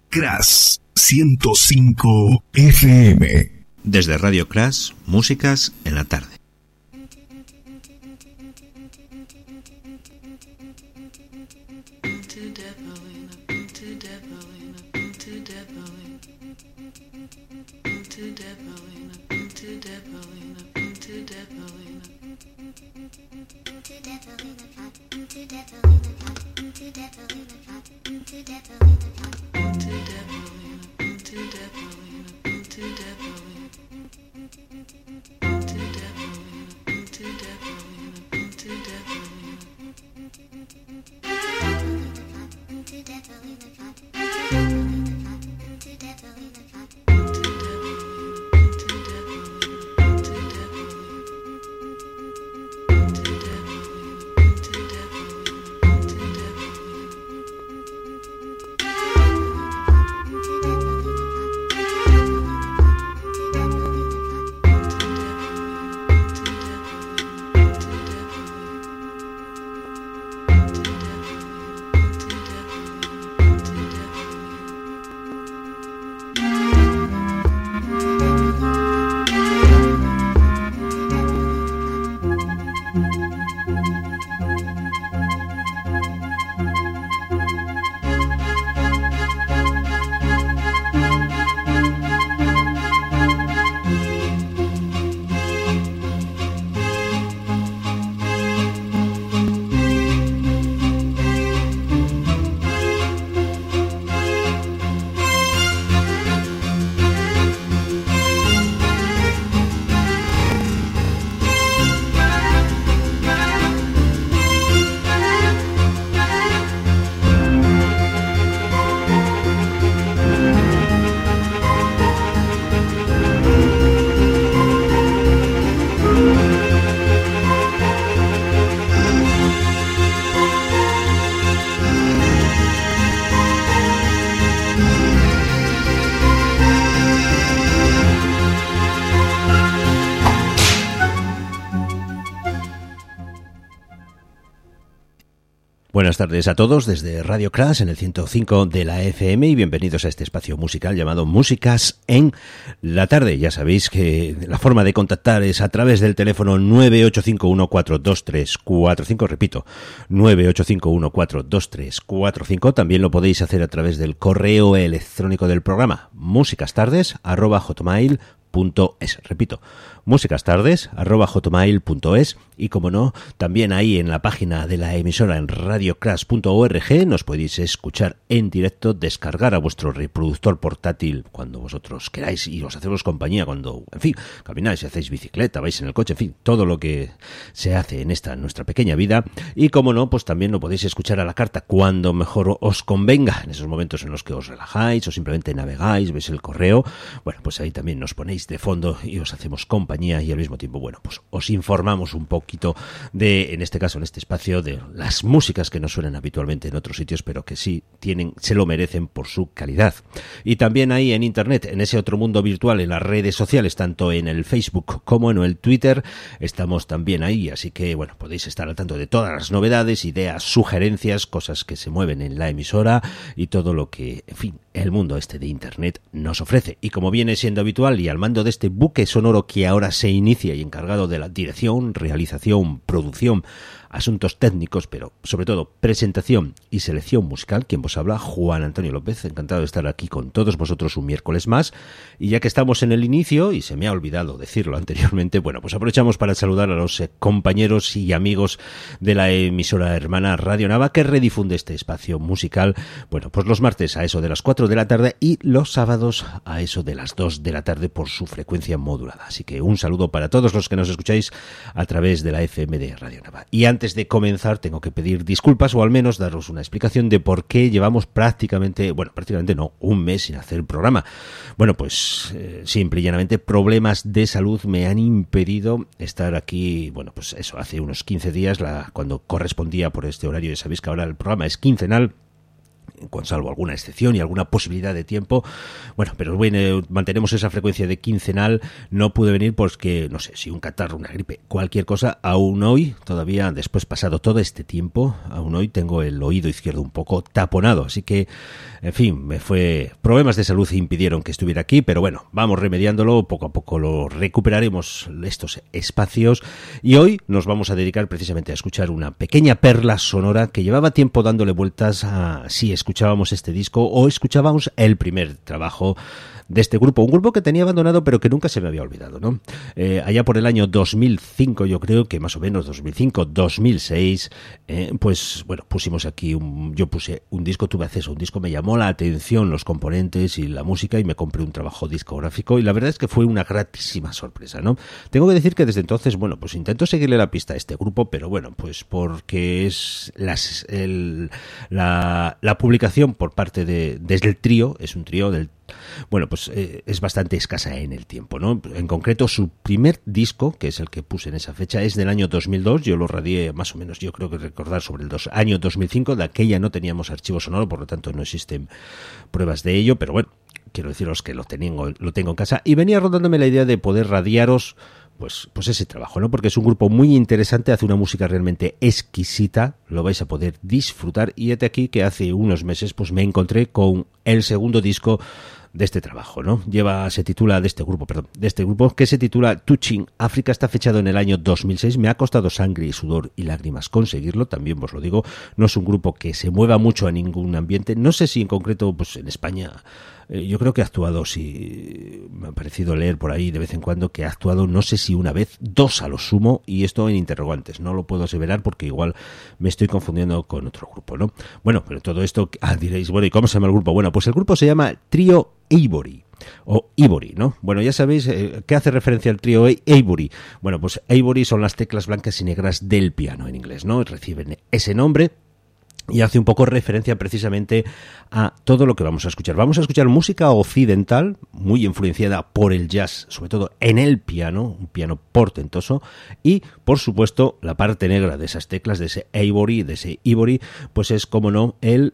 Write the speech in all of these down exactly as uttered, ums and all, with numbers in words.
Crash ciento cinco F M. Desde Radio Crash, músicas en la tarde. Buenas tardes a todos desde Radio Crash en el ciento cinco de la F M y bienvenidos a este espacio musical llamado Músicas en la tarde. Ya sabéis que la forma de contactar es a través del teléfono nueve ocho cinco uno cuatro dos tres cuatro cinco, repito, nueve ocho cinco uno cuatro dos tres cuatro cinco. También lo podéis hacer a través del correo electrónico del programa, musicastardes arroba hotmail punto es. Repito, musicastardes arroba hotmail punto es, y como no, también ahí en la página de la emisora en radio crash punto org nos podéis escuchar en directo, descargar a vuestro reproductor portátil cuando vosotros queráis y os hacemos compañía cuando, en fin, camináis, hacéis bicicleta, vais en el coche, en fin, todo lo que se hace en esta nuestra pequeña vida. Y como no, pues también lo podéis escuchar a la carta cuando mejor os convenga, en esos momentos en los que os relajáis o simplemente navegáis, veis el correo. Bueno, pues ahí también nos ponéis de fondo y os hacemos compañía y al mismo tiempo, bueno, pues os informamos un poquito de, en este caso, en este espacio, de las músicas que no suenan habitualmente en otros sitios, pero que sí tienen, se lo merecen por su calidad. Y también ahí en internet, en ese otro mundo virtual, en las redes sociales, tanto en el Facebook como en el Twitter, estamos también ahí, así que, bueno, podéis estar al tanto de todas las novedades, ideas, sugerencias, cosas que se mueven en la emisora y todo lo que, en fin, el mundo este de internet nos ofrece. Y como viene siendo habitual y al mando de este buque sonoro que ahora se inicia y encargado de la dirección, realización, producción, asuntos técnicos, pero sobre todo presentación y selección musical, quien vos habla, Juan Antonio López, encantado de estar aquí con todos vosotros un miércoles más. Y ya que estamos en el inicio, y se me ha olvidado decirlo anteriormente, bueno, pues aprovechamos para saludar a los eh, compañeros y amigos de la emisora hermana Radio Nava, que redifunde este espacio musical, bueno, pues los martes a eso de las cuatro de la tarde y los sábados a eso de las dos de la tarde por su frecuencia modulada. Así que un saludo para todos los que nos escucháis a través de la F M de Radio Nava. Y antes Antes de comenzar tengo que pedir disculpas o al menos daros una explicación de por qué llevamos prácticamente, bueno, prácticamente no, un mes sin hacer el programa. Bueno, pues eh, simple y llanamente problemas de salud me han impedido estar aquí, bueno, pues eso, hace unos quince días, la, cuando correspondía por este horario, ya sabéis que ahora el programa es quincenal. con salvo alguna excepción y alguna posibilidad de tiempo. Bueno, pero bueno, mantenemos esa frecuencia de quincenal. No pude venir porque, no sé, si un catarro, una gripe, cualquier cosa, aún hoy, todavía después pasado todo este tiempo, aún hoy tengo el oído izquierdo un poco taponado, así que, en fin, me fue problemas de salud impidieron que estuviera aquí, pero bueno, vamos remediándolo, poco a poco lo recuperaremos estos espacios y hoy nos vamos a dedicar precisamente a escuchar una pequeña perla sonora que llevaba tiempo dándole vueltas a si escuchábamos este disco o escuchábamos el primer trabajo de este grupo, un grupo que tenía abandonado pero que nunca se me había olvidado, ¿no? Eh, allá por el año dos mil cinco, yo creo que más o menos dos mil cinco, dos mil seis, eh, pues bueno, pusimos aquí, un, yo puse un disco, tuve acceso a un disco, me llamó la atención los componentes y la música y me compré un trabajo discográfico y la verdad es que fue una gratísima sorpresa, ¿no? Tengo que decir que desde entonces, bueno, pues intento seguirle la pista a este grupo, pero bueno, pues porque es las, el, la, la publicación por parte de, desde el trío, es un trío del Bueno, pues eh, es bastante escasa en el tiempo, ¿no? En concreto, su primer disco, que es el que puse en esa fecha, es del año dos mil dos. Yo lo radié más o menos, yo creo que recordar sobre el dos, año dos mil cinco. De aquella no teníamos archivo sonoro, por lo tanto no existen pruebas de ello, pero bueno, quiero deciros que lo tengo, lo tengo en casa. Y venía rodándome la idea de poder radiaros Pues, pues ese trabajo, ¿no? Porque es un grupo muy interesante, hace una música realmente exquisita, lo vais a poder disfrutar y hete aquí que hace unos meses pues me encontré con el segundo disco de este trabajo, ¿no? Lleva, se titula, de este grupo, perdón, de este grupo, que se titula Touching África, está fechado en el año dos mil seis, me ha costado sangre y sudor y lágrimas conseguirlo, también os lo digo, no es un grupo que se mueva mucho a ningún ambiente, no sé si en concreto, pues en España, eh, yo creo que ha actuado, si me ha parecido leer por ahí de vez en cuando, que ha actuado, no sé si una vez, dos a lo sumo, y esto en interrogantes, no lo puedo aseverar porque igual me estoy confundiendo con otro grupo, ¿no? Bueno, pero todo esto, ah, diréis, bueno, ¿y cómo se llama el grupo? Bueno, pues el grupo se llama Trío Ivory, o Ivory, ¿no? Bueno, ya sabéis, eh, ¿qué hace referencia al trío Ivory? Bueno, pues Ivory son las teclas blancas y negras del piano en inglés, ¿no? Reciben ese nombre y hace un poco referencia precisamente a todo lo que vamos a escuchar. Vamos a escuchar música occidental, muy influenciada por el jazz, sobre todo en el piano, un piano portentoso, y, por supuesto, la parte negra de esas teclas, de ese Ivory, de ese Ivory, pues es, como no, el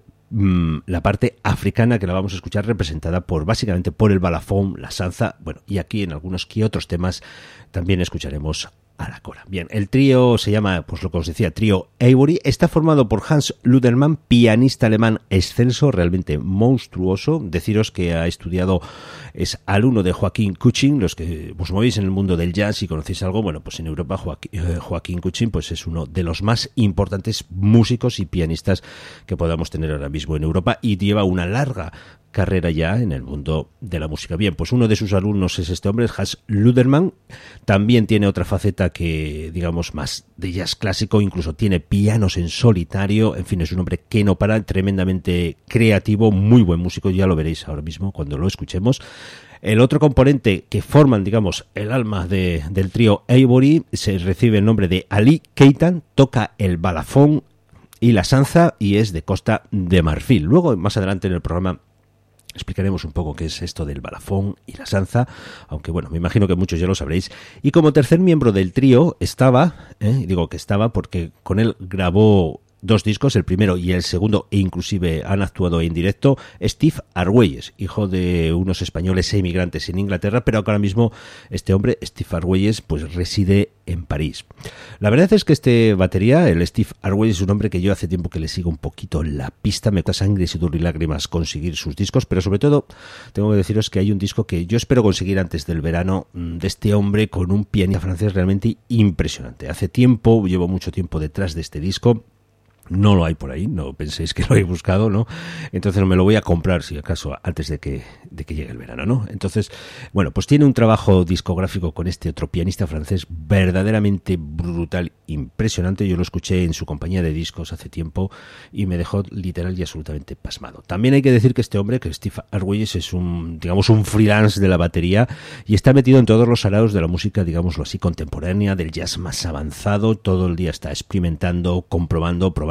la parte africana, que la vamos a escuchar representada por básicamente por el balafón, la sanza, bueno, y aquí en algunos que otros temas también escucharemos a la cora. Bien, el trío se llama, pues lo que os decía, Trío Ivory, está formado por Hans Ludermann, pianista alemán excelso, realmente monstruoso. Deciros que ha estudiado, es alumno de Joaquín Cushing. Los que os movéis en el mundo del jazz y conocéis algo, bueno, pues en Europa Joaquín, eh, Joaquín Cushing pues es uno de los más importantes músicos y pianistas que podamos tener ahora mismo en Europa y lleva una larga carrera ya en el mundo de la música. Bien, pues uno de sus alumnos es este hombre, Hans Ludermann. También tiene otra faceta que, digamos, más de jazz clásico, incluso tiene pianos en solitario. En fin, es un hombre que no para, tremendamente creativo, muy buen músico, ya lo veréis ahora mismo cuando lo escuchemos. El otro componente que forman, digamos, el alma de, del trío Ivory se recibe el nombre de Ali Keitan, toca el balafón y la sanza y es de Costa de Marfil. Luego, más adelante en el programa, explicaremos un poco qué es esto del balafón y la sanza, aunque bueno, me imagino que muchos ya lo sabréis. Y como tercer miembro del trío estaba, eh, digo que estaba porque con él grabó dos discos, el primero y el segundo, e inclusive han actuado en directo, Steve Argüelles, hijo de unos españoles emigrantes en Inglaterra, pero ahora mismo este hombre, Steve Argüelles, pues reside en París. La verdad es que este batería, el Steve Argüelles, es un hombre que yo hace tiempo que le sigo un poquito la pista, me cuesta sangre, sudor y lágrimas conseguir sus discos, pero sobre todo tengo que deciros que hay un disco que yo espero conseguir antes del verano, de este hombre con un pianista francés realmente impresionante. Hace tiempo, llevo mucho tiempo detrás de este disco. No lo hay por ahí, no penséis que lo he buscado, ¿no? Entonces no me lo voy a comprar, si acaso, antes de que, de que llegue el verano, ¿no? Entonces, bueno, pues tiene un trabajo discográfico con este otro pianista francés verdaderamente brutal, impresionante. Yo lo escuché en su compañía de discos hace tiempo y me dejó literal y absolutamente pasmado. También hay que decir que este hombre, que Steve Argüelles, es un, digamos, un freelance de la batería y está metido en todos los araos de la música, digámoslo así, contemporánea, del jazz más avanzado. Todo el día está experimentando, comprobando, probando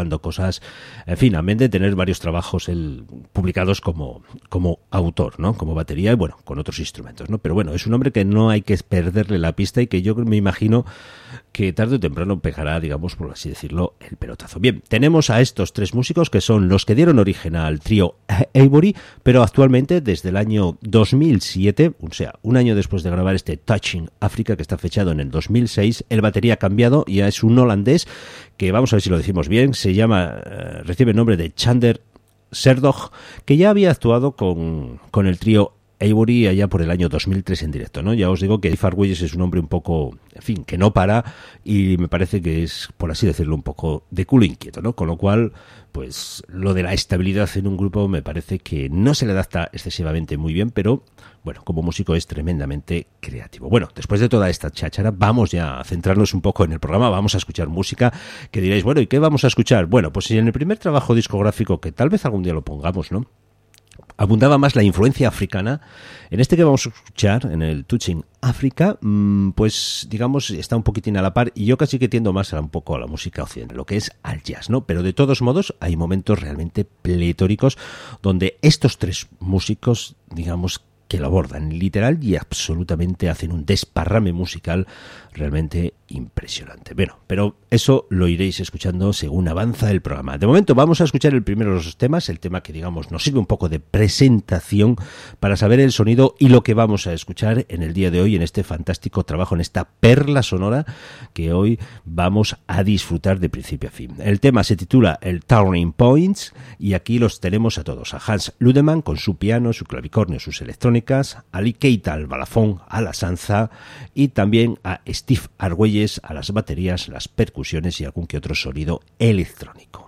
grabando cosas, en fin, amén de tener varios trabajos él, publicados como, como autor, ¿no? Como batería y bueno, con otros instrumentos, ¿no? Pero bueno, es un hombre que no hay que perderle la pista y que yo me imagino que tarde o temprano pegará, digamos, por así decirlo, el pelotazo. Bien, tenemos a estos tres músicos que son los que dieron origen al trío Avery, pero actualmente desde el año dos mil siete, o sea, un año después de grabar este Touching Africa, que está fechado en el dos mil seis, el batería ha cambiado y es un holandés que, vamos a ver si lo decimos bien, se llama, eh, recibe el nombre de Chander Serdog, que ya había actuado con, con el trío Avery allá por el año dos mil tres en directo, ¿no? Ya os digo que Steve Argüelles es un hombre un poco, en fin, que no para y me parece que es, por así decirlo, un poco de culo inquieto, ¿no? Con lo cual, pues lo de la estabilidad en un grupo me parece que no se le adapta excesivamente muy bien, pero bueno, como músico es tremendamente creativo. Bueno, después de toda esta cháchara, vamos ya a centrarnos un poco en el programa, vamos a escuchar música, que diréis, bueno, ¿y qué vamos a escuchar? Bueno, pues en el primer trabajo discográfico, que tal vez algún día lo pongamos, ¿no?, abundaba más la influencia africana. En este que vamos a escuchar, en el Touching Africa, pues digamos está un poquitín a la par y yo casi que tiendo más a un poco a la música occidental, lo que es al jazz, ¿no? Pero de todos modos hay momentos realmente pletóricos donde estos tres músicos, digamos, que lo abordan literal y absolutamente hacen un desparrame musical realmente impresionante. Bueno, pero eso lo iréis escuchando según avanza el programa. De momento vamos a escuchar el primero de los temas, el tema que digamos nos sirve un poco de presentación para saber el sonido y lo que vamos a escuchar en el día de hoy en este fantástico trabajo, en esta perla sonora que hoy vamos a disfrutar de principio a fin. El tema se titula el Turning Points y aquí los tenemos a todos, a Hans Ludemann con su piano, su clavicornio, sus electrónicas, Ali Keita al balafón, a la sanza y también a Steve Argüelles a las baterías, las percusiones y algún que otro sonido electrónico.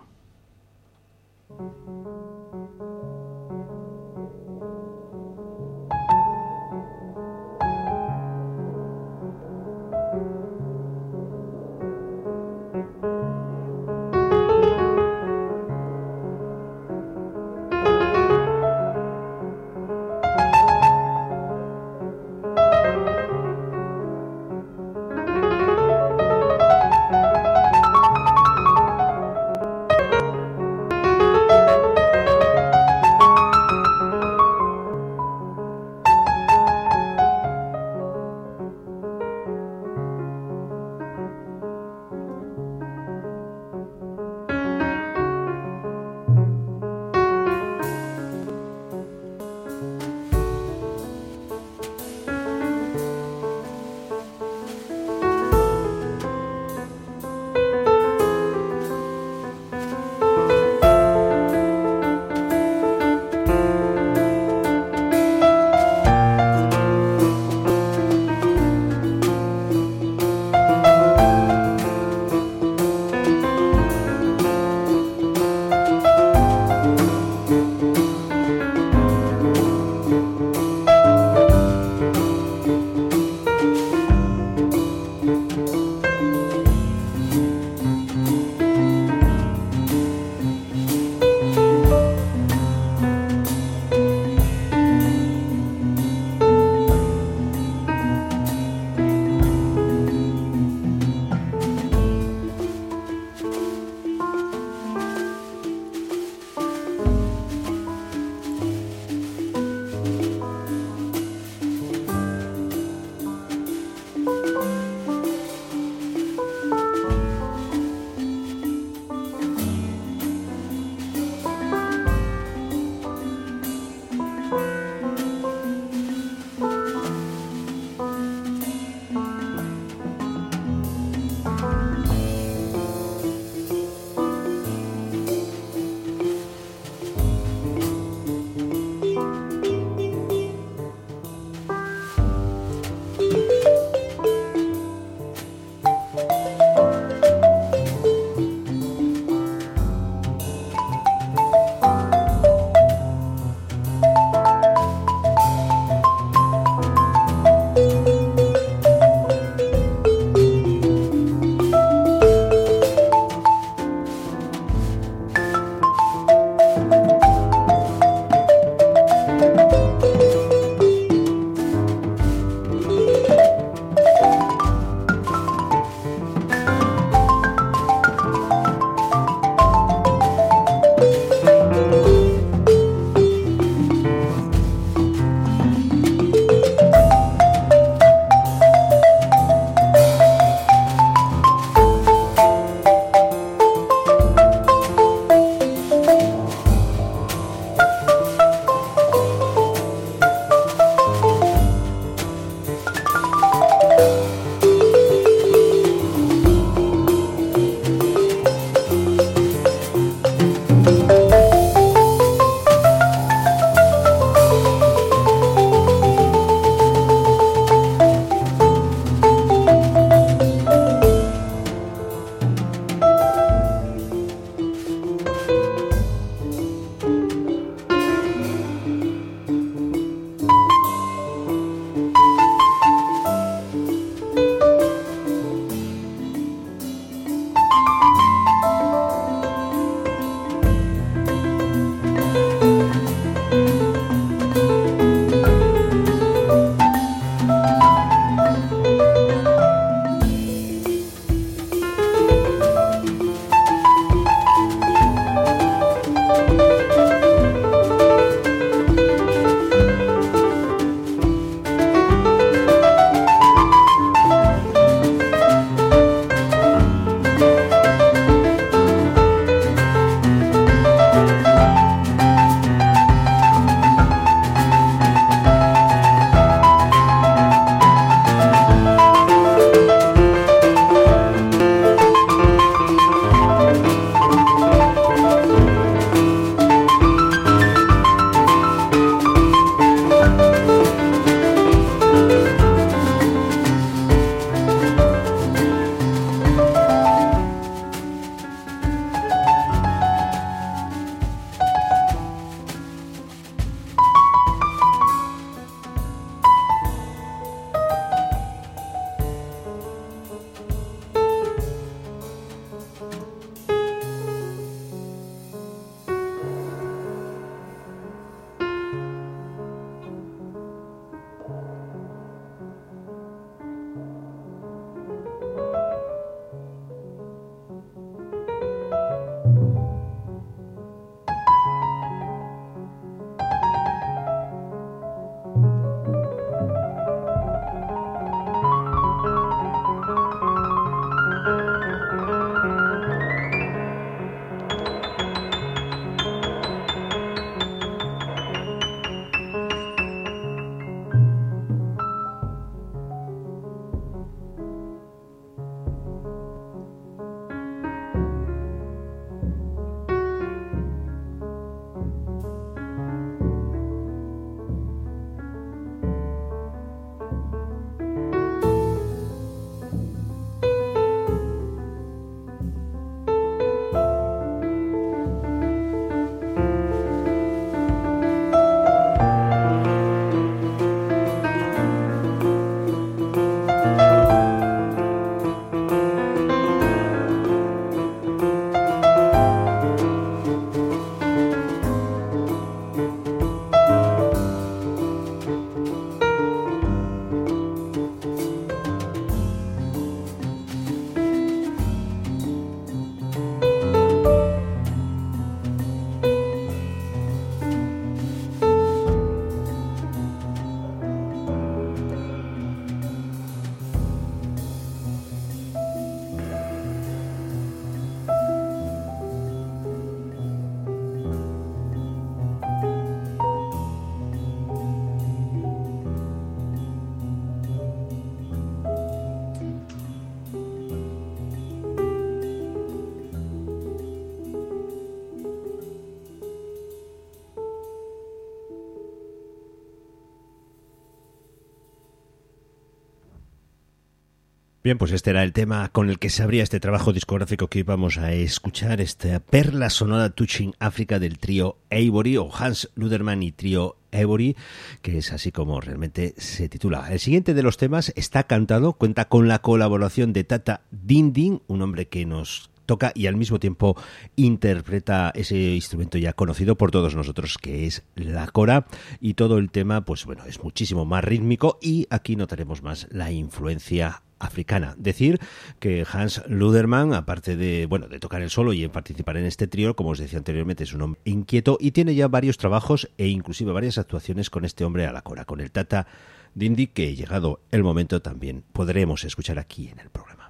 Bien, pues este era el tema con el que se abría este trabajo discográfico que íbamos a escuchar, esta perla sonora Touching Africa del trío Ivory, o Hans Luderman y trío Ivory, que es así como realmente se titula. El siguiente de los temas está cantado, cuenta con la colaboración de Tata Dindin, un hombre que nos toca y al mismo tiempo interpreta ese instrumento ya conocido por todos nosotros, que es la kora, y todo el tema, pues bueno, es muchísimo más rítmico y aquí notaremos más la influencia africana. Decir que Hans Luderman, aparte de, bueno, de tocar el solo y en participar en este trío, como os decía anteriormente, es un hombre inquieto y tiene ya varios trabajos e inclusive varias actuaciones con este hombre a la kora, con el Tata Dindi, que llegado el momento también podremos escuchar aquí en el programa.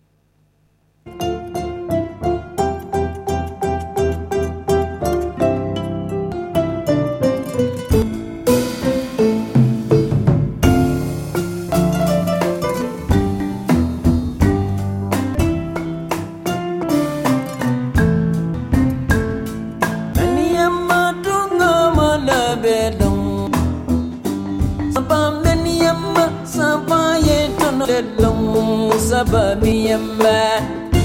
Sabamiyamba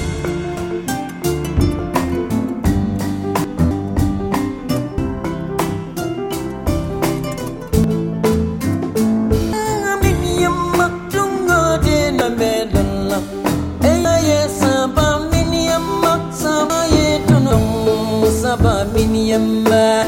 Aminiyamba tungo de na medalla Eye sabamiyamba sabaye tunum sabamiyamba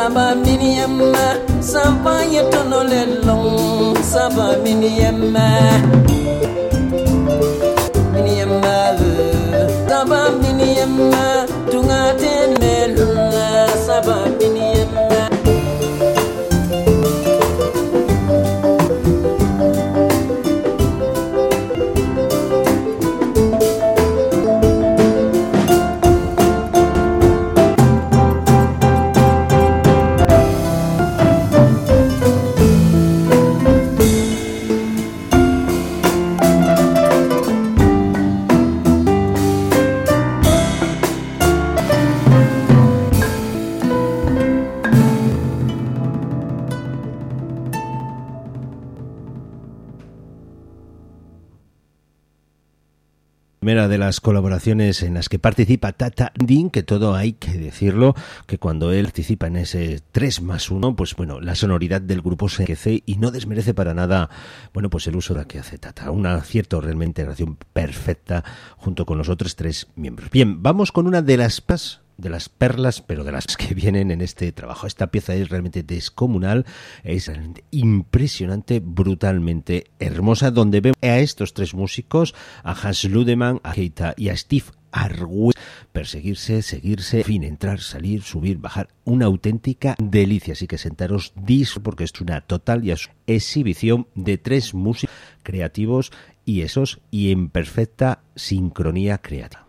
Saba miniyama, sampa yetono lelong. Saba miniyama, miniyama, saba miniyama, tunga tenelula. Saba miniyama. Primera de las colaboraciones en las que participa Tata Dean, que todo hay que decirlo, que cuando él participa en ese tres más uno, pues bueno, la sonoridad del grupo se enriquece y no desmerece para nada, bueno, pues el uso de que hace Tata. Un acierto realmente, relación perfecta junto con los otros tres miembros. Bien, vamos con una de las de las perlas, pero de las que vienen en este trabajo. Esta pieza es realmente descomunal, es realmente impresionante, brutalmente hermosa, donde vemos a estos tres músicos, a Hans Ludemann, a Keita y a Steve Argüez, perseguirse, seguirse, en fin, entrar, salir, subir, bajar, una auténtica delicia. Así que sentaros disco porque es una total y exhibición de tres músicos creativos y esos y en perfecta sincronía creativa.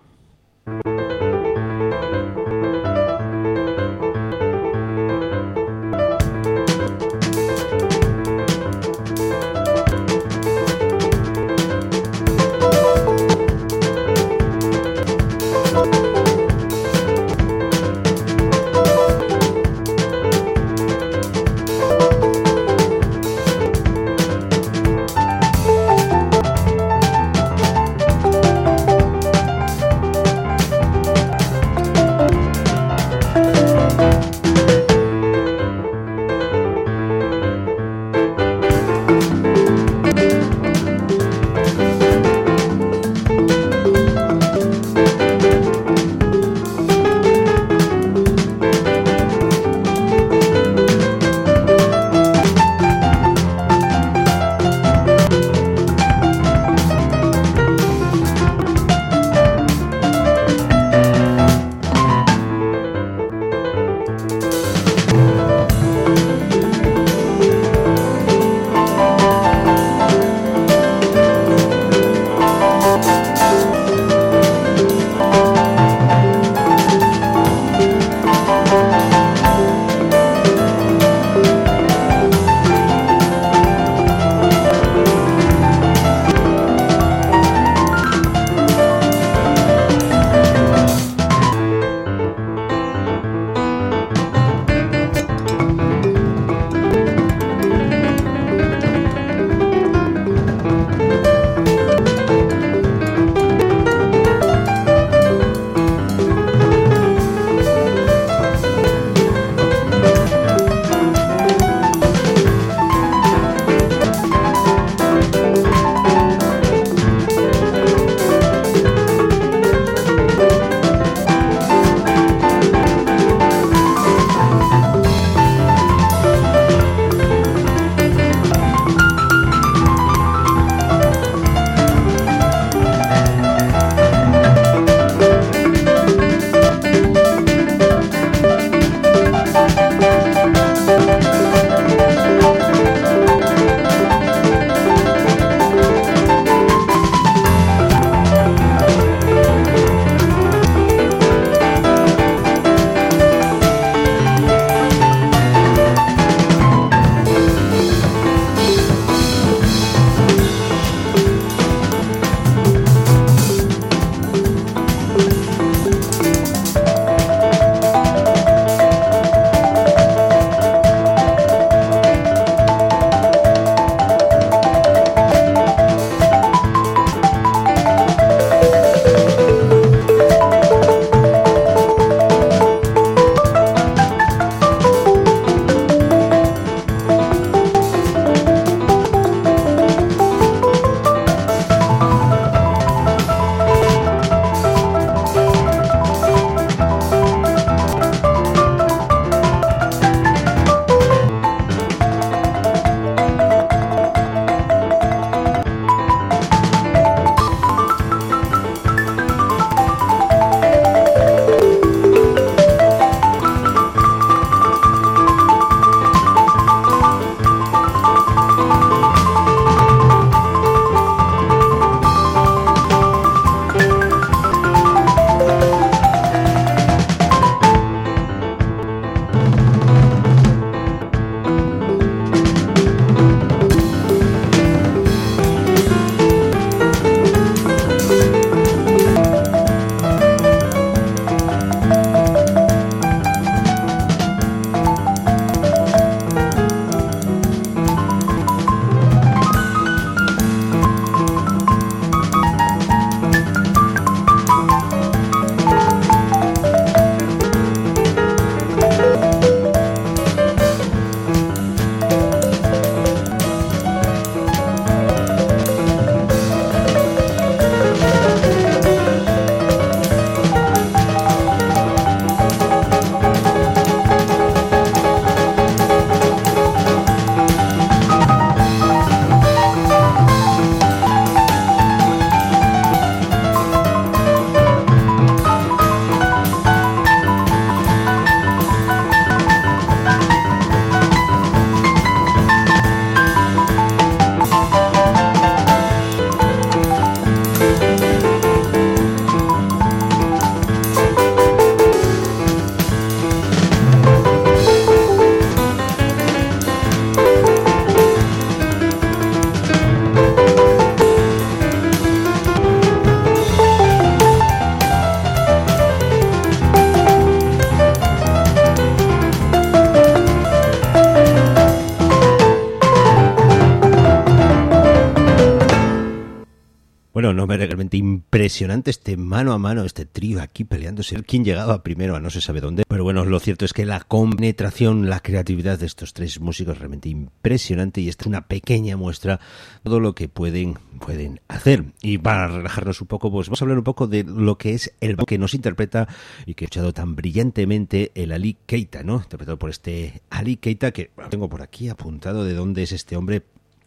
Bueno, no, realmente impresionante este mano a mano, este trío aquí peleándose. ¿Quién llegaba primero a no se sabe dónde? Pero bueno, lo cierto es que la compenetración, la creatividad de estos tres músicos es realmente impresionante y esta es una pequeña muestra de todo lo que pueden, pueden hacer. Y para relajarnos un poco, pues vamos a hablar un poco de lo que es el que nos interpreta y que ha escuchado tan brillantemente el Ali Keita, ¿no? Interpretado por este Ali Keita, que bueno, tengo por aquí apuntado de dónde es este hombre.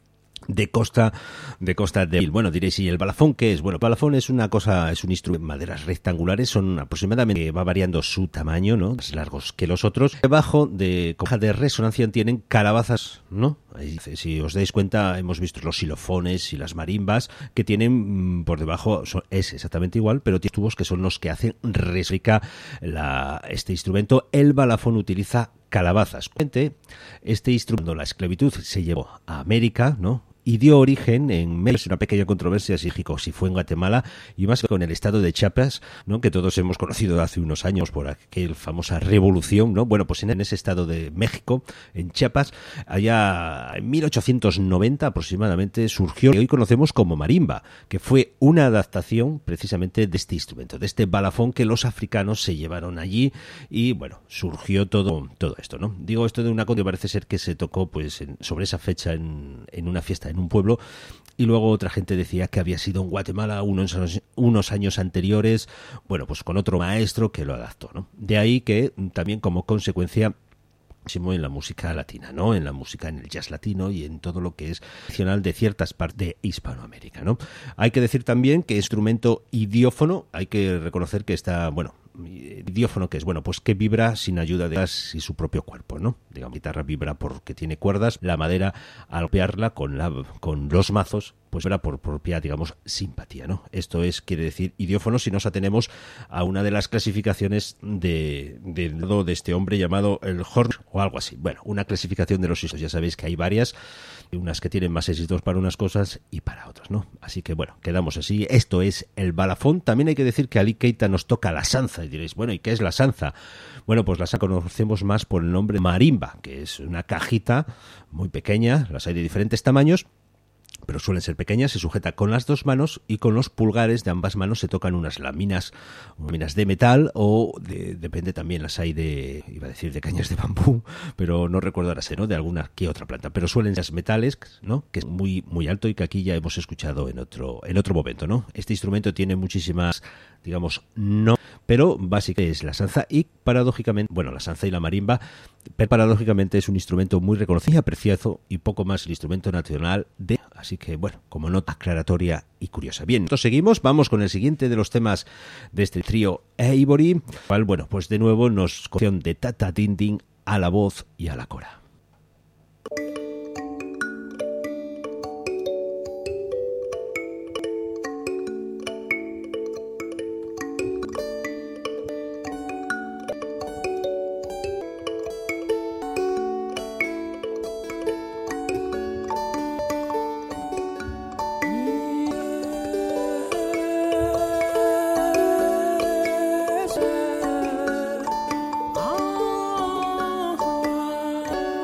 De costa, de costa de... Bueno, diréis, ¿y el balafón qué es? Bueno, el balafón es una cosa, es un instrumento de maderas rectangulares, son aproximadamente, va variando su tamaño, ¿no? Más largos que los otros. Debajo de caja de resonancia tienen calabazas, ¿no? Ahí, si os dais cuenta, hemos visto los xilofones y las marimbas que tienen mmm, por debajo, son, es exactamente igual, pero tiene tubos que son los que hacen replica la, este instrumento. El balafón utiliza calabazas. Este instrumento, la esclavitud, se llevó a América, ¿no? Y dio origen en medio de una pequeña controversia si, si fue en Guatemala y más con el estado de Chiapas, ¿no? Que todos hemos conocido hace unos años por aquella famosa revolución, ¿no? Bueno, pues en ese estado de México, en Chiapas, allá en mil ochocientos noventa aproximadamente surgió lo que hoy conocemos como marimba, que fue una adaptación precisamente de este instrumento, de este balafón que los africanos se llevaron allí y bueno, surgió todo, todo esto, ¿no? Digo esto de una cosa que parece ser que se tocó pues en, sobre esa fecha en, en una fiesta en un pueblo, y luego otra gente decía que había sido en Guatemala unos, unos años anteriores, bueno, pues con otro maestro que lo adaptó, ¿no? De ahí que también como consecuencia en la música latina, ¿no? En la música, en el jazz latino y en todo lo que es tradicional de ciertas partes de Hispanoamérica, ¿no? Hay que decir también que instrumento idiófono, hay que reconocer que está, bueno, idiófono que es, bueno, pues que vibra sin ayuda de gas y su propio cuerpo, ¿no? Digamos, la guitarra vibra porque tiene cuerdas, la madera al golpearla con la con los mazos, pues vibra por propia, digamos, simpatía, ¿no? Esto es, quiere decir, idiófono si nos atenemos a una de las clasificaciones de, de, de este hombre llamado el Horn o algo así. Bueno, una clasificación de los éxitos, ya sabéis que hay varias, unas que tienen más éxitos para unas cosas y para otras, ¿no? Así que bueno, quedamos así. Esto es el balafón. También hay que decir que Ali Keita nos toca la sanza y diréis, bueno, ¿y qué es la sanza? Bueno, pues la conocemos más por el nombre marimba, que es una cajita muy pequeña, las hay de diferentes tamaños, pero suelen ser pequeñas, se sujeta con las dos manos y con los pulgares de ambas manos se tocan unas láminas, láminas de metal o de, depende también, las hay de, iba a decir de cañas de bambú, pero no recuerdo ahora sé, ¿no? De alguna que otra planta, pero suelen ser metales, ¿no? Que es muy, muy alto y que aquí ya hemos escuchado en otro, en otro momento, ¿no? Este instrumento tiene muchísimas, digamos, no, pero básicamente es la sanza y paradójicamente, bueno, la sanza y la marimba, pero paradójicamente es un instrumento muy reconocido y apreciado y poco más el instrumento nacional de, así que bueno, como nota aclaratoria y curiosa. Bien, nosotros seguimos, vamos con el siguiente de los temas de este trío Ivory, cual, bueno, pues de nuevo nos cogió de Tata Tindin a la voz y a la cora. Oh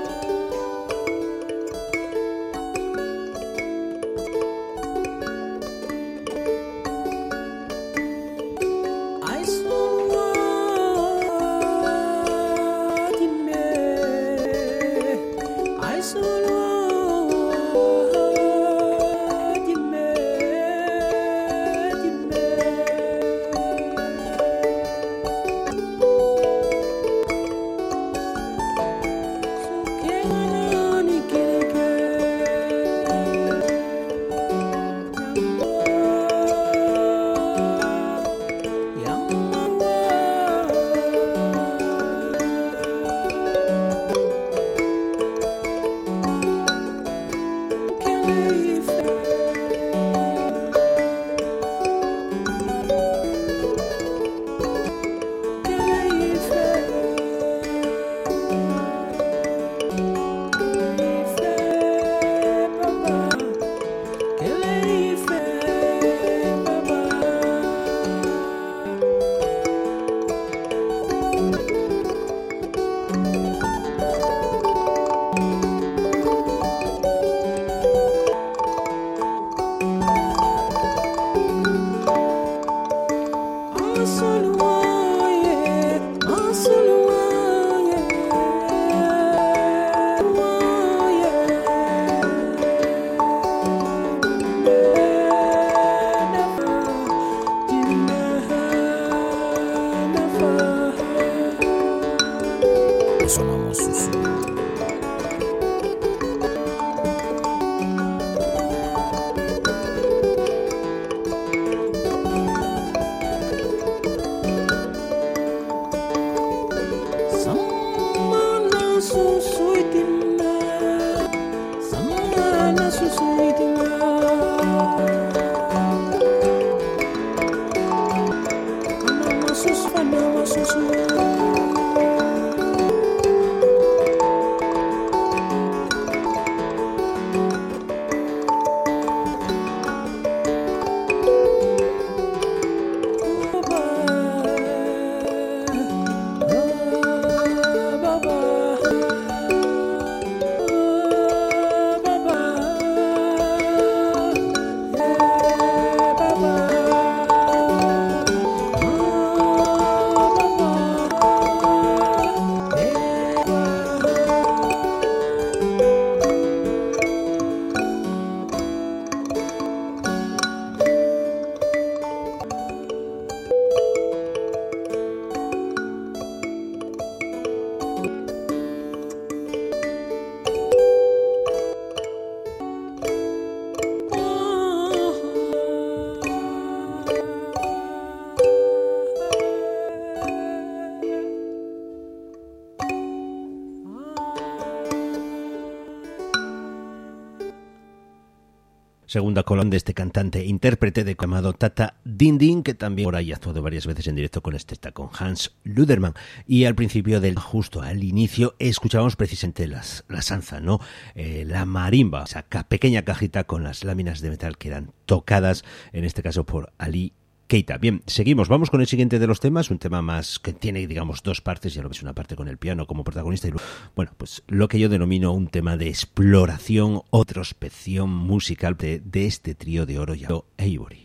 segunda columna de este cantante intérprete de llamado Tata Dindin, que también por ahí ha actuado varias veces en directo con este está con Hans Ludermann. Y al principio del justo al inicio escuchábamos precisamente las, la sanza, ¿no? Eh, la marimba, esa ca- pequeña cajita con las láminas de metal que eran tocadas, en este caso por Ali Keita. Bien, seguimos, vamos con el siguiente de los temas, un tema más que tiene, digamos, dos partes, ya lo ves, una parte con el piano como protagonista y luego, bueno, pues lo que yo denomino un tema de exploración o introspección musical de, de este trío de oro llamado Avery.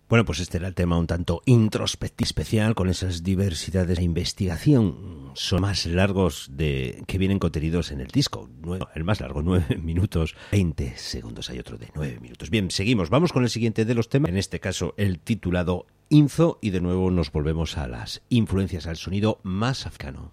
Bueno, pues este era el tema un tanto introspectivo especial, con esas diversidades de investigación. Son más largos de que vienen contenidos en el disco. Nueve, el más largo, nueve minutos, veinte segundos. Hay otro de nueve minutos. Bien, seguimos. Vamos con el siguiente de los temas. En este caso, el titulado Inzo. Y de nuevo nos volvemos a las influencias, al sonido más africano.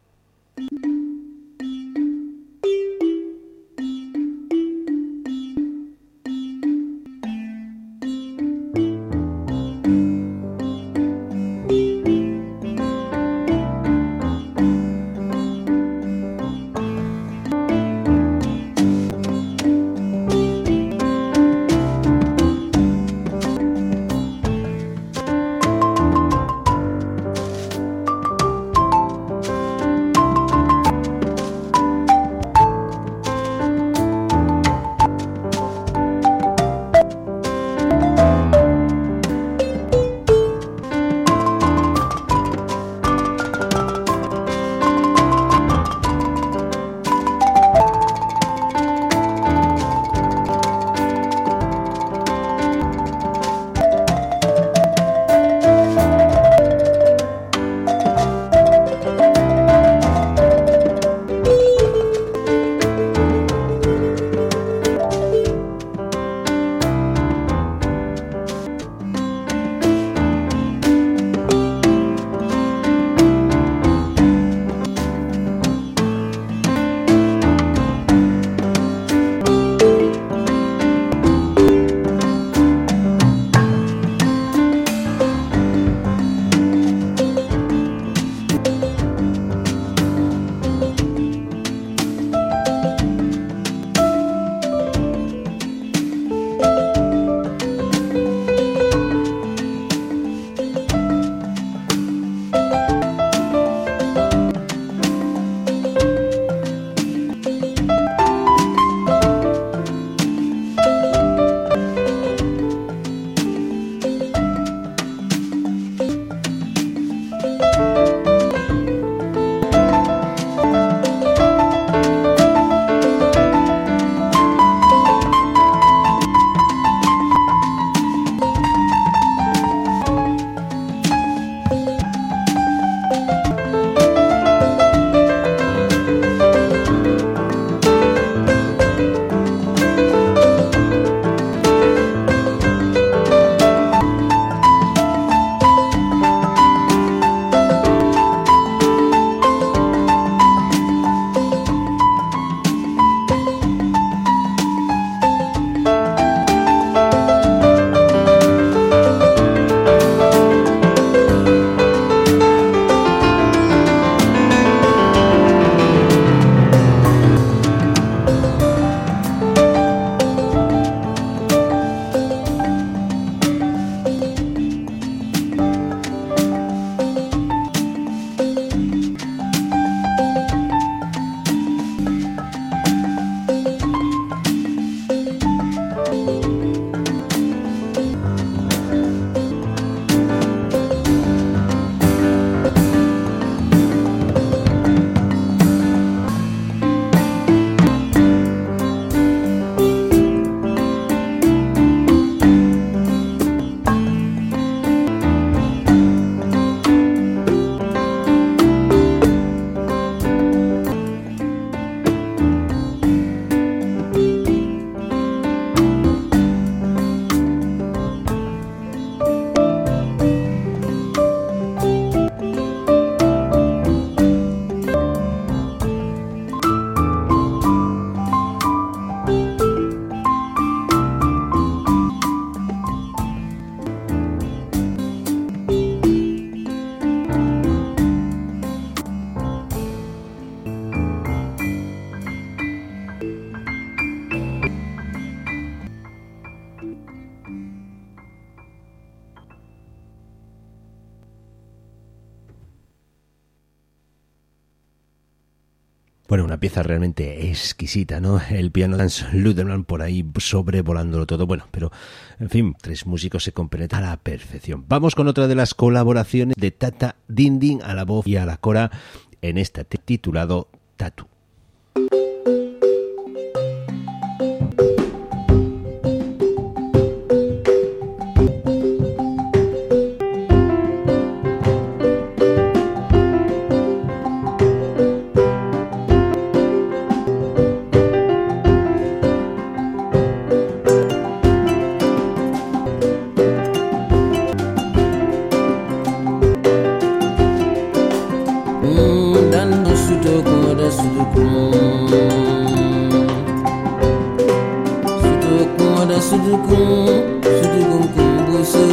Bueno, una pieza realmente exquisita, ¿no? El piano de Hans Ludemann por ahí sobrevolándolo todo. Bueno, pero, en fin, tres músicos se compenetran a la perfección. Vamos con otra de las colaboraciones de Tata Dindin a la voz y a la cora en este titulado Tatu.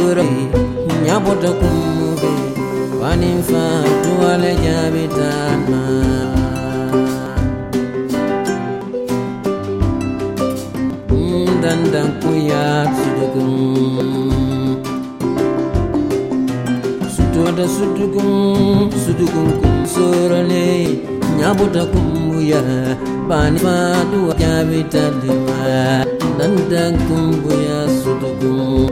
sura nyabota kumube waninfa tuwale jabitana dandan kuya sudugum sudoda sudugum sudugum kum sorale nyabuta kumbuya bani fadu jabitalima dandan kumbuya sudugum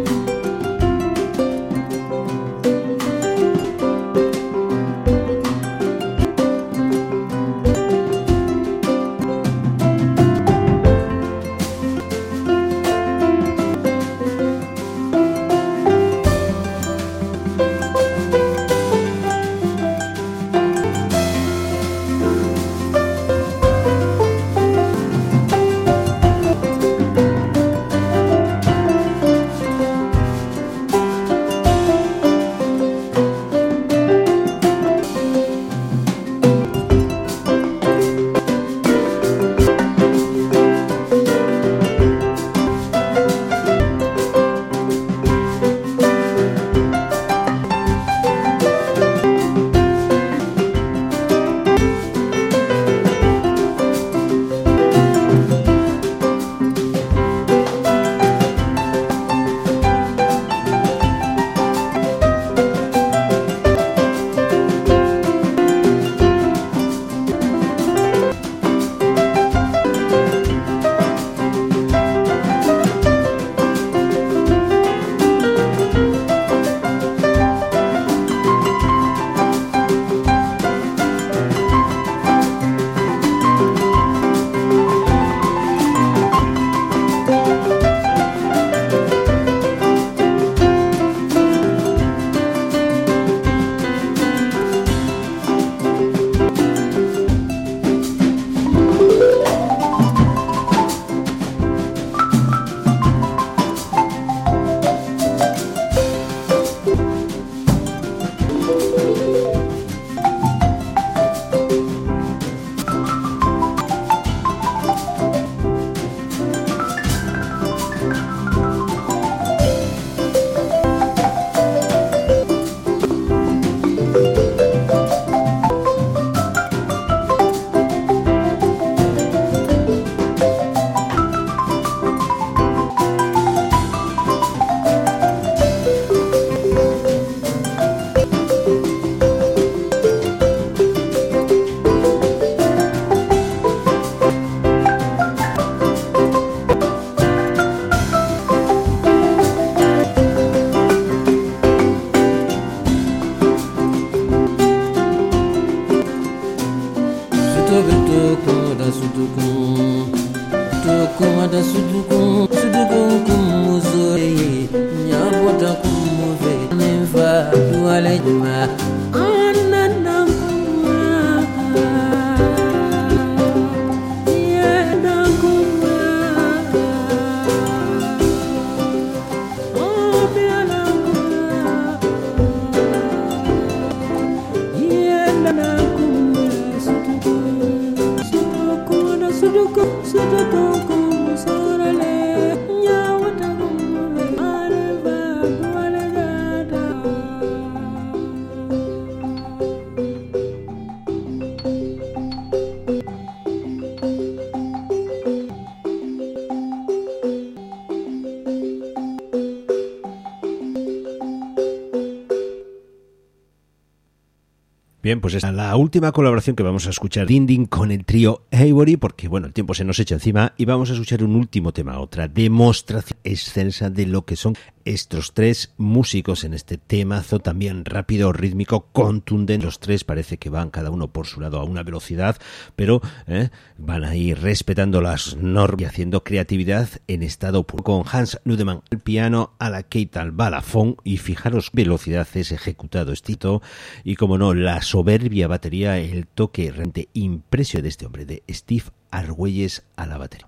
Bien, pues es la última colaboración que vamos a escuchar, Dindin con el trío Avery, porque bueno, el tiempo se nos echa encima y vamos a escuchar un último tema, otra demostración excelsa de lo que son estos tres músicos en este temazo también rápido, rítmico, contundente. Los tres parece que van cada uno por su lado a una velocidad, pero eh, van a ir respetando las normas y haciendo creatividad en estado puro, con Hans Nudeman al piano, a la Keita al balafón, y fijaros velocidad es ejecutado estito, y como no, la soberbia batería, el toque realmente impresionante de este hombre, de Steve Argüelles a la batería.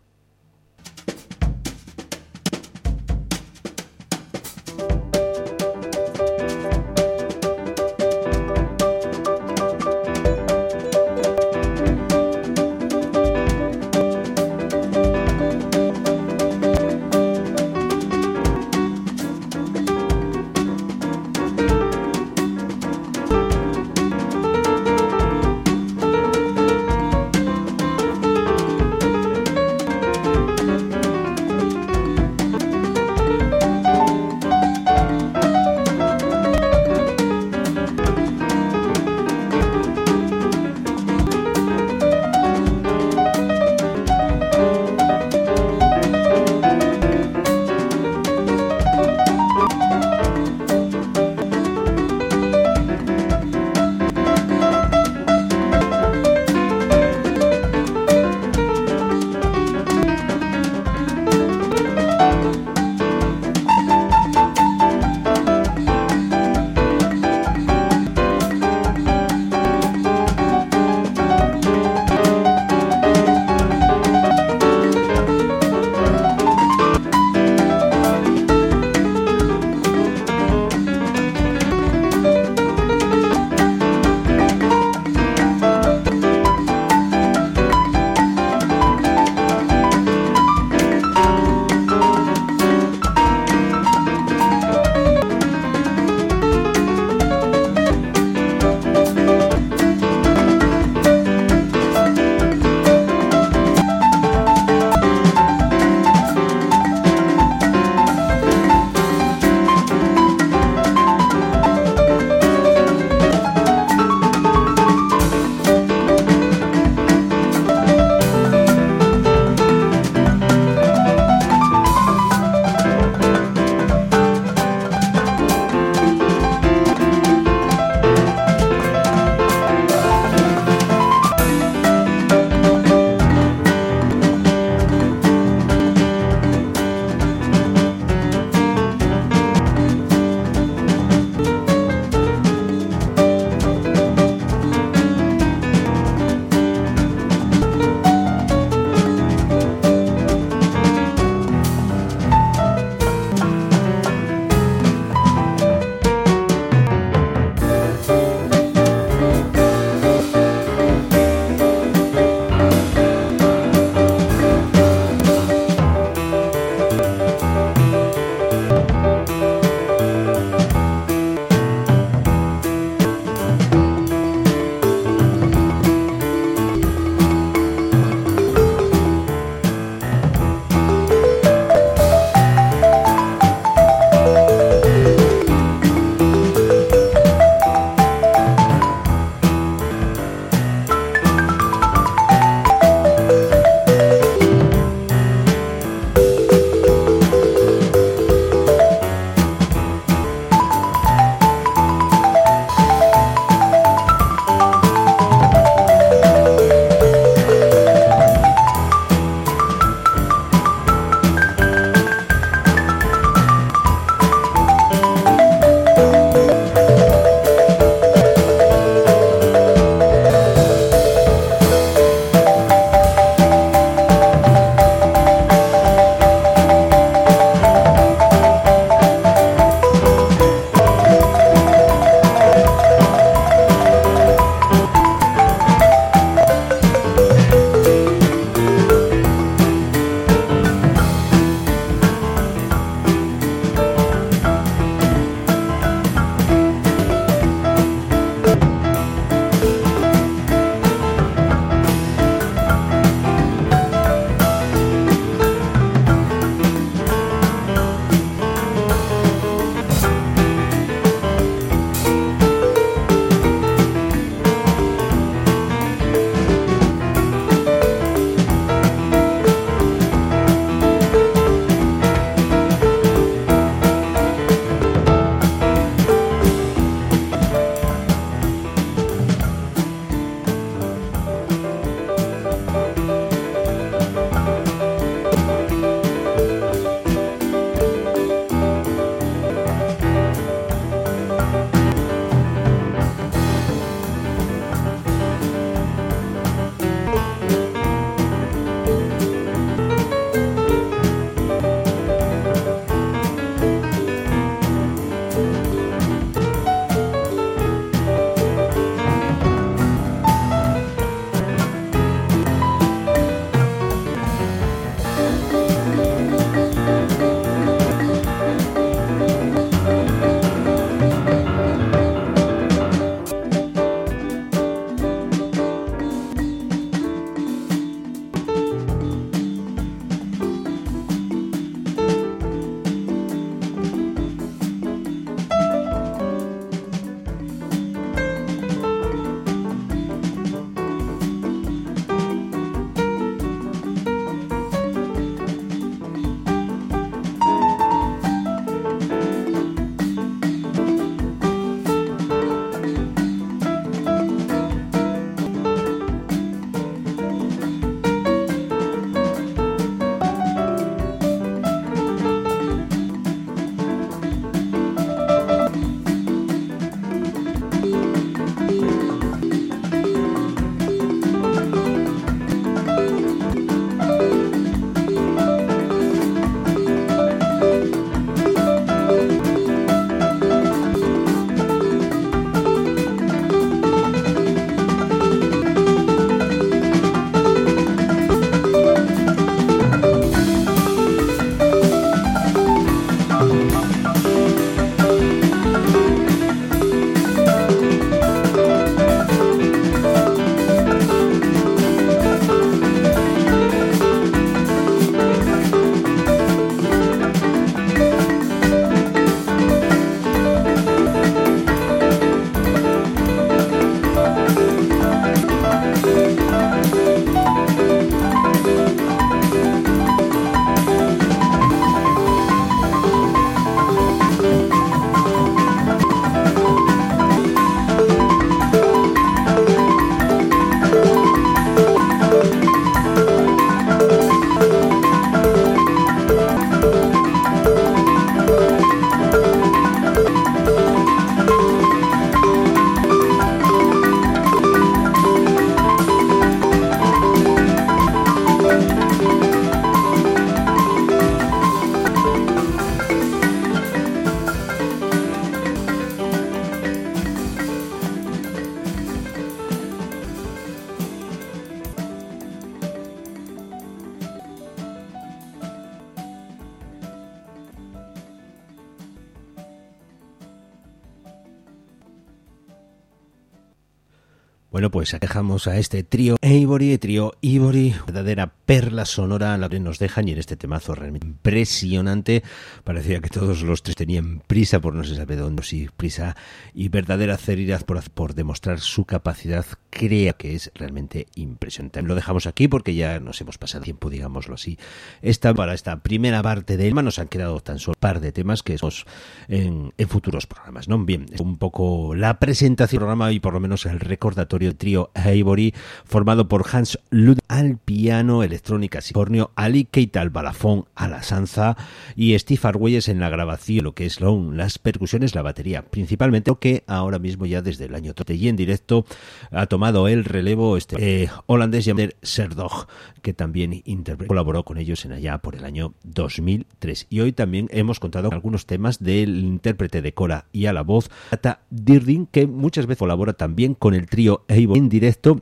Bueno, pues dejamos a este trío Ivory, trío Ivory, verdadera perla sonora la que nos dejan, y en este temazo realmente impresionante. Parecía que todos los tres tenían prisa por no se sabe dónde, sí, prisa y verdadera celeridad por, por demostrar su capacidad, crea que es realmente impresionante. Lo dejamos aquí porque ya nos hemos pasado tiempo, digámoslo así. Esta, para esta primera parte de Elma nos han quedado tan solo un par de temas que somos en, en futuros programas, ¿no? Bien, un poco la presentación del programa y por lo menos el recordatorio del trío Ivory, formado por Hans Lud al piano, electrónica, Sicornio, Ali Keita al balafón, a la sanza y Steve Argüelles en la grabación, lo que es lo, las percusiones, la batería, principalmente, que ahora mismo ya desde el año treinta y en directo ha tomado el relevo este eh, holandés llamado Serdog, que también colaboró con ellos en allá por el año dos mil tres. Y hoy también hemos contado algunos temas del intérprete de cora y a la voz, Ata Dirdin, que muchas veces colabora también con el trío Ivory en directo.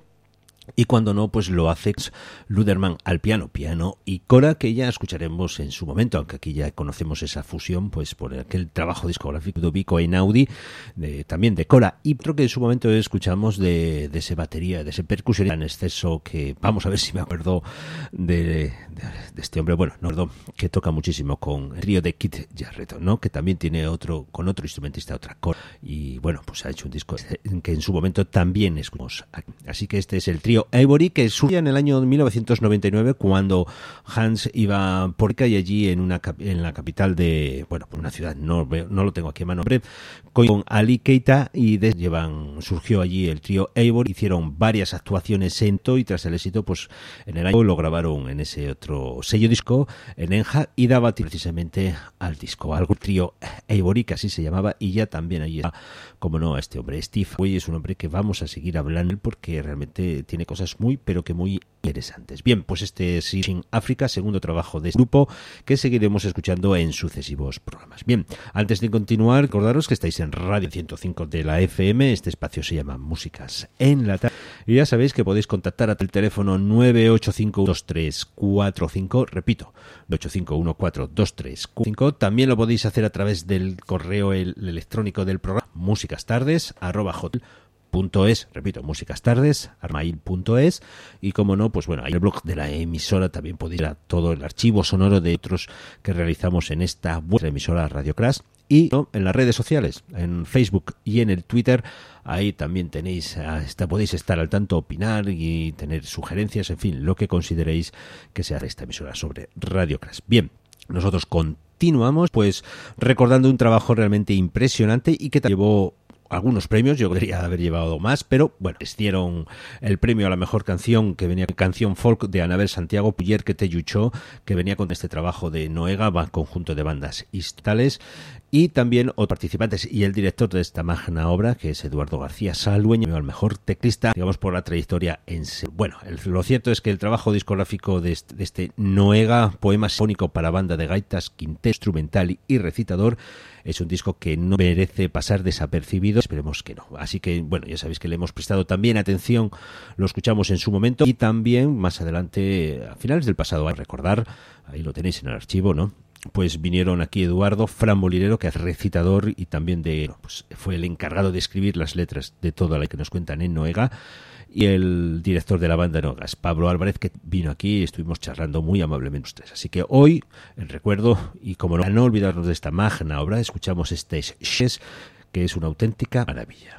Y cuando no, pues lo hace Luderman al piano, piano y cora, que ya escucharemos en su momento, aunque aquí ya conocemos esa fusión, pues por aquel trabajo discográfico de Vico Einaudi, de, también de cora, y creo que en su momento escuchamos de, de ese batería, de ese percusión en exceso, que vamos a ver si me acuerdo de, de, de este hombre, bueno, no recuerdo, que toca muchísimo con el trío de Keith Jarrett, ¿no? Que también tiene otro, con otro instrumentista, otra cora, y bueno, pues ha hecho un disco que en su momento también escuchamos aquí. Así que este es el trío Ivory, que surge en el año mil novecientos noventa y nueve cuando Hans iba por calle allí en una en la capital de, bueno, por una ciudad, no, no lo tengo aquí a mano, con Ali Keita, y de, llevan, surgió allí el trío Ivory, hicieron varias actuaciones en todo, y tras el éxito, pues en el año lo grabaron en ese otro sello disco, en Enja, y daba precisamente al disco, al trío Ivory, que así se llamaba, y ya también allí está, como no, a este hombre, Steve Argüelles, es un hombre que vamos a seguir hablando porque realmente tiene cosas muy, pero que muy interesantes. Bien, pues este es Sin África, segundo trabajo de este grupo, que seguiremos escuchando en sucesivos programas. Bien, antes de continuar, recordaros que estáis en Radio ciento cinco de la F M, este espacio se llama Músicas en la Tarde, y ya sabéis que podéis contactar al teléfono nueve ocho cinco uno dos tres cuatro cinco, repito, nueve ocho cinco uno cuatro dos tres cuatro cinco, también lo podéis hacer a través del correo el, el electrónico del programa, musicastardes arroba hotmail punto es, repito, musicastardes armail punto es, y como no, pues bueno, hay el blog de la emisora, también podéis ir a todo el archivo sonoro de otros que realizamos en esta buena emisora Radio Crash, y ¿no? en las redes sociales, en Facebook y en el Twitter, ahí también tenéis, hasta podéis estar al tanto, opinar y tener sugerencias, en fin, lo que consideréis que sea esta emisora sobre Radio Crash. Bien, nosotros continuamos pues recordando un trabajo realmente impresionante y que llevó algunos premios, yo quería haber llevado más, pero bueno, les dieron el premio a la mejor canción, que venía canción folk de Anabel Santiago Puyer que te yuchó, que venía con este trabajo de Noega, conjunto de bandas instrumentales, y también otros participantes y el director de esta magna obra, que es Eduardo García Saldueño, al mejor teclista, digamos, por la trayectoria en sí. Bueno, el, lo cierto es que el trabajo discográfico de este, de este Noega, poema sinfónico para banda de gaitas, quinteto instrumental y recitador, es un disco que no merece pasar desapercibido, esperemos que no. Así que, bueno, ya sabéis que le hemos prestado también atención, lo escuchamos en su momento, y también más adelante, a finales del pasado año, recordar, ahí lo tenéis en el archivo, ¿no? Pues vinieron aquí Eduardo Fran Molinero, que es recitador y también de, pues fue el encargado de escribir las letras de toda la que nos cuentan en Noega, y el director de la banda Noega es Pablo Álvarez, que vino aquí y estuvimos charlando muy amablemente ustedes. Así que hoy, en recuerdo, y como no, no olvidarnos de esta magna obra, escuchamos este Shes, que es una auténtica maravilla.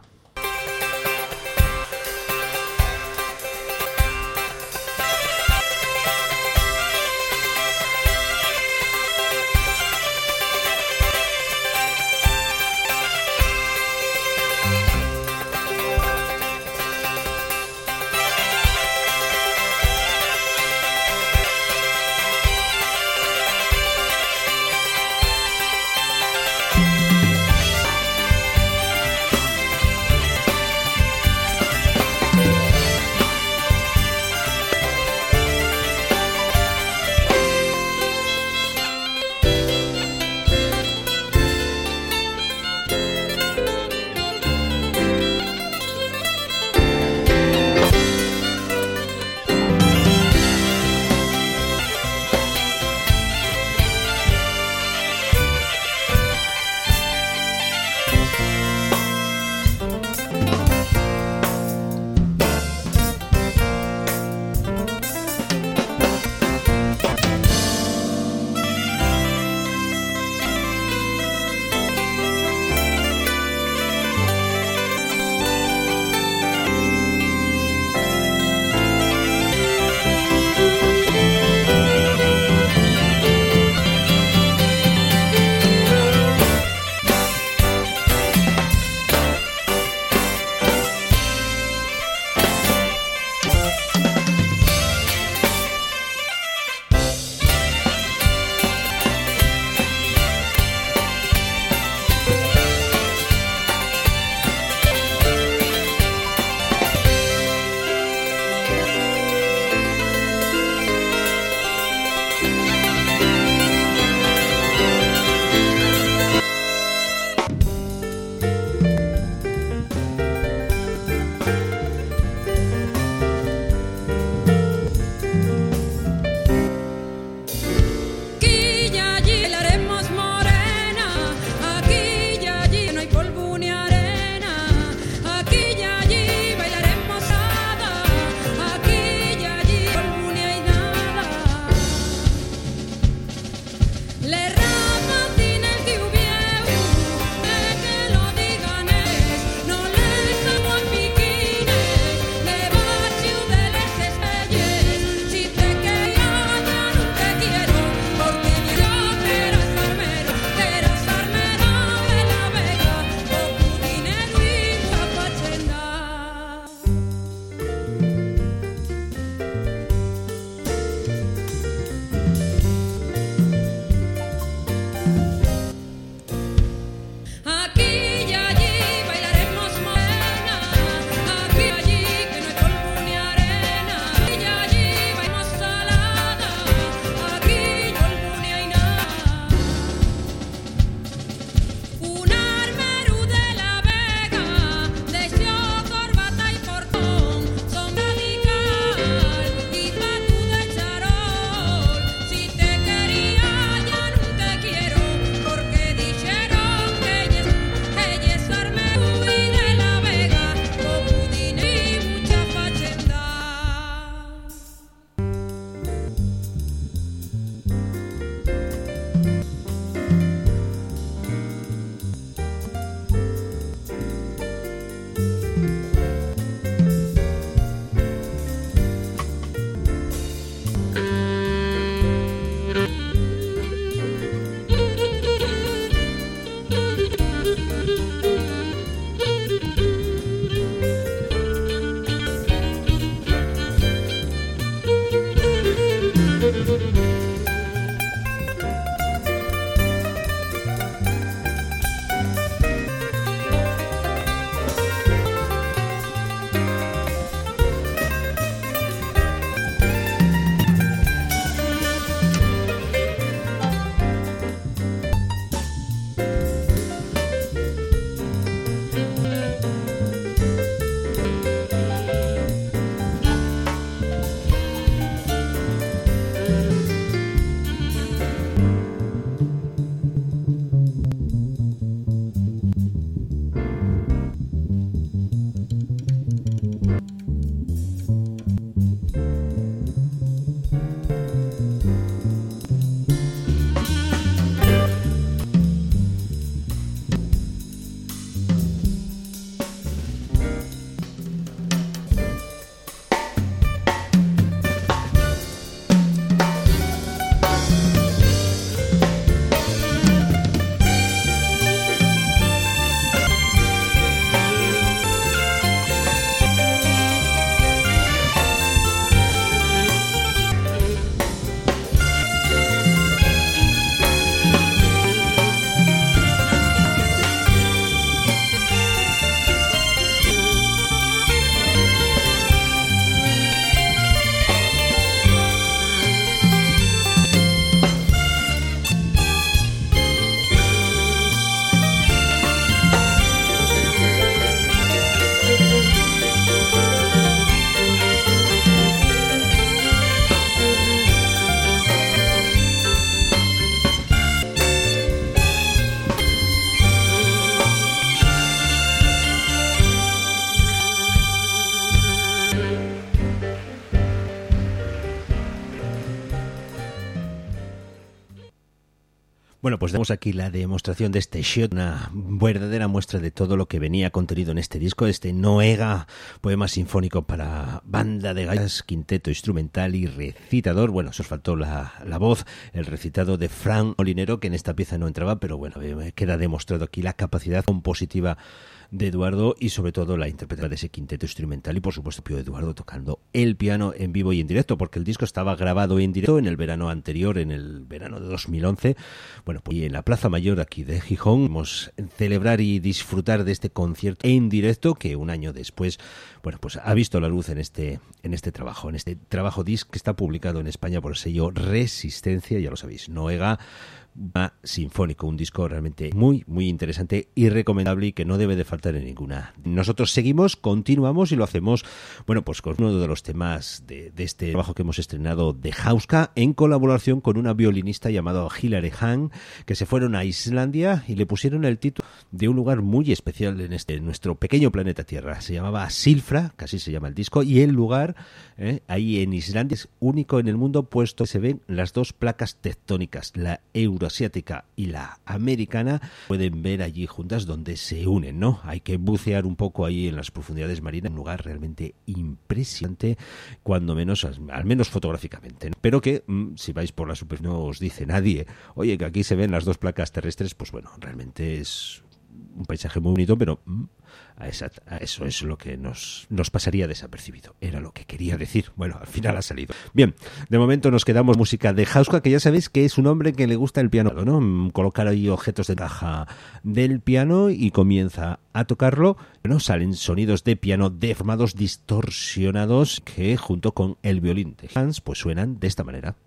Bueno, pues damos aquí la demostración de este shot, una verdadera muestra de todo lo que venía contenido en este disco, este Noega, poema sinfónico para banda de gaitas, quinteto instrumental y recitador. Bueno, eso os faltó la, la voz, el recitado de Fran Molinero, que en esta pieza no entraba, pero bueno, queda demostrado aquí la capacidad compositiva de Eduardo y sobre todo la interpretación de ese quinteto instrumental y por supuesto Pío Eduardo tocando el piano en vivo y en directo, porque el disco estaba grabado en directo en el verano anterior, en el verano de dos mil once. Bueno, pues en la Plaza Mayor aquí de Gijón vamos a celebrar y disfrutar de este concierto en directo que un año después, bueno, pues ha visto la luz en este en este trabajo, en este trabajo disc que está publicado en España por el sello Resistencia, ya lo sabéis, Noega Sinfónico, un disco realmente muy, muy interesante y recomendable y que no debe de faltar en ninguna. Nosotros seguimos, continuamos y lo hacemos, bueno, pues con uno de los temas de, de este trabajo que hemos estrenado de Hauska, en colaboración con una violinista llamada Hilary Hahn, que se fueron a Islandia y le pusieron el título de un lugar muy especial en este en nuestro pequeño planeta Tierra. Se llamaba Silfra, casi se llama el disco, y el lugar, eh, ahí en Islandia, es único en el mundo, puesto que se ven las dos placas tectónicas, la euro asiática y la americana, pueden ver allí juntas donde se unen, ¿no? Hay que bucear un poco ahí en las profundidades marinas, un lugar realmente impresionante, cuando menos, al menos fotográficamente, ¿no? Pero que, mmm, si vais por la superficie no os dice nadie, oye, que aquí se ven las dos placas terrestres, pues bueno, realmente es un paisaje muy bonito, pero mmm, a, esa, a eso es lo que nos, nos pasaría desapercibido. Era lo que quería decir. Bueno, al final ha salido. Bien, de momento nos quedamos música de Hauska, que ya sabéis que es un hombre que le gusta el piano, ¿no? Colocar ahí objetos de caja del piano y comienza a tocarlo. Bueno, salen sonidos de piano deformados, distorsionados, que junto con el violín de Hans, pues suenan de esta manera.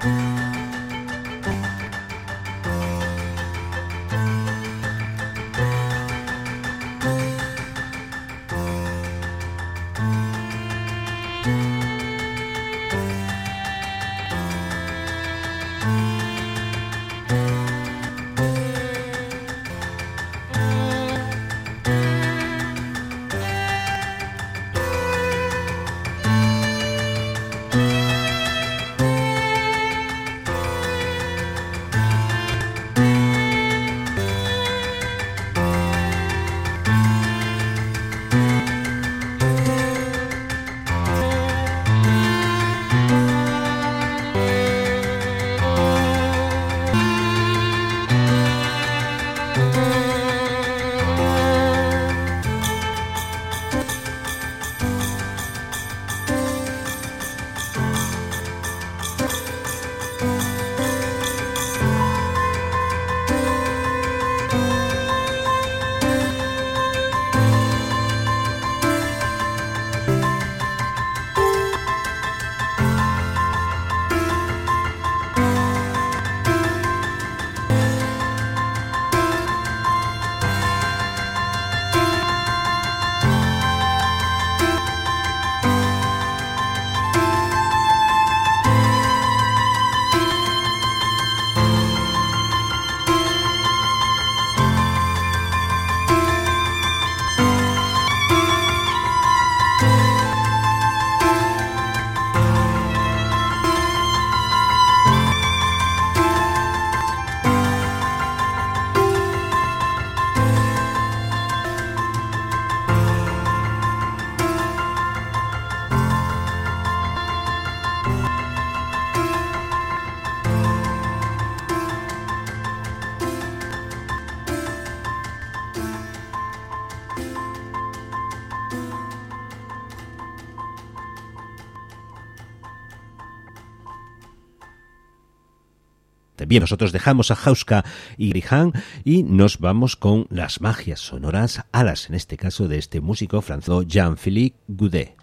Bien, nosotros dejamos a Hauska y Grihan y nos vamos con las magias sonoras, alas en este caso de este músico francés Jean-Philippe Goudet.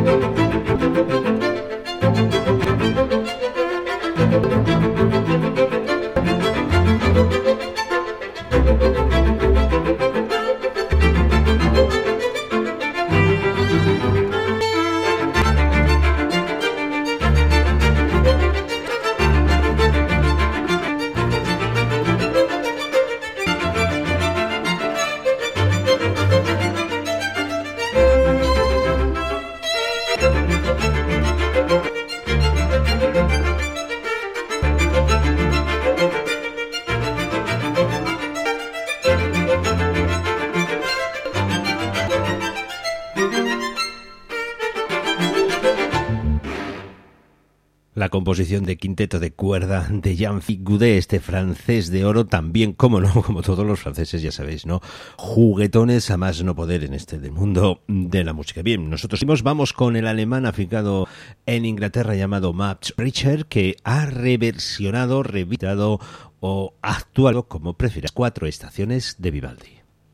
La composición de quinteto de cuerda de Jean-Philippe Goudet, este francés de oro, también, como no, como todos los franceses, ya sabéis, ¿no? Juguetones a más no poder en este del mundo de la música. Bien, nosotros vamos con el alemán afincado en Inglaterra llamado Max Richter, que ha reversionado, reeditado o actuado, como prefieras, cuatro estaciones de Vivaldi.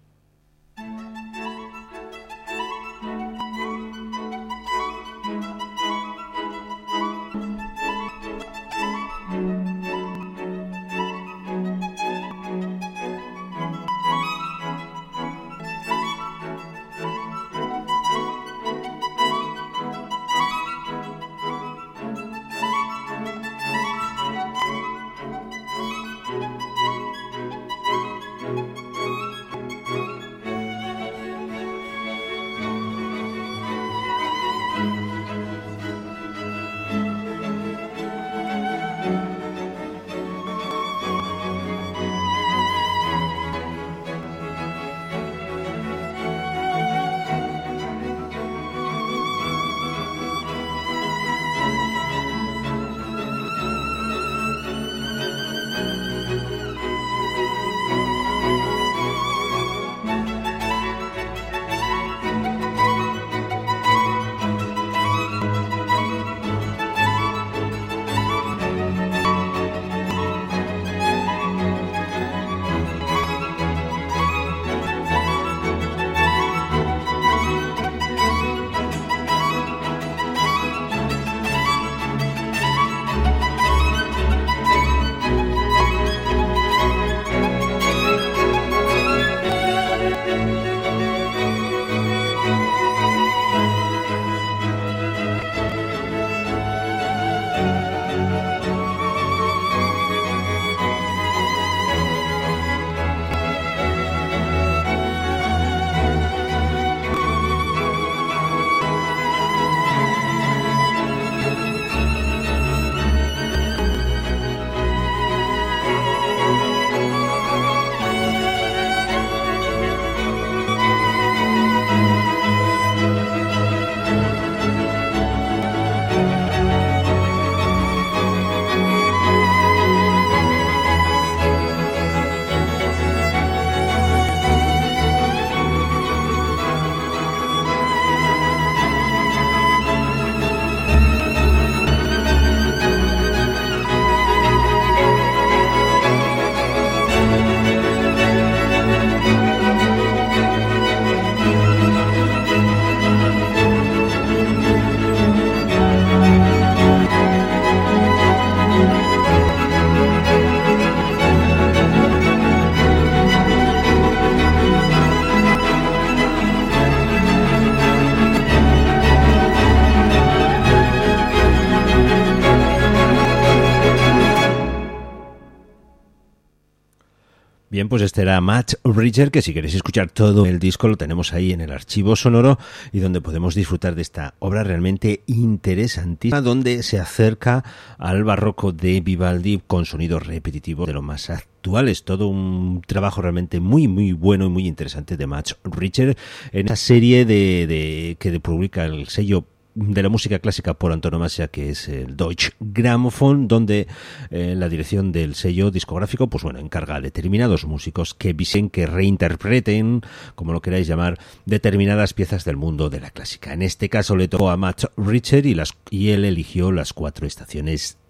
Bien, pues este era Max Richter, que si queréis escuchar todo el disco lo tenemos ahí en el archivo sonoro y donde podemos disfrutar de esta obra realmente interesantísima, donde se acerca al barroco de Vivaldi con sonidos repetitivos de lo más actuales. Todo un trabajo realmente muy, muy bueno y muy interesante de Max Richter en esa serie de, de que publica el sello de la música clásica por antonomasia, que es el Deutsche Grammophon, donde eh, la dirección del sello discográfico, pues bueno, encarga a determinados músicos que visen, que reinterpreten, como lo queráis llamar, determinadas piezas del mundo de la clásica. En este caso le tocó a Max Richter y, las, y él eligió las cuatro estaciones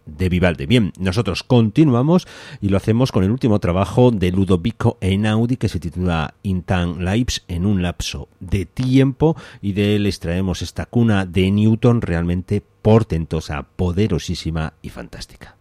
de Vivaldi. Bien, nosotros continuamos y lo hacemos con el último trabajo de Ludovico Einaudi que se titula In Time Lapse, en un lapso de tiempo, y de él extraemos esta cuna de Newton realmente portentosa, poderosísima y fantástica.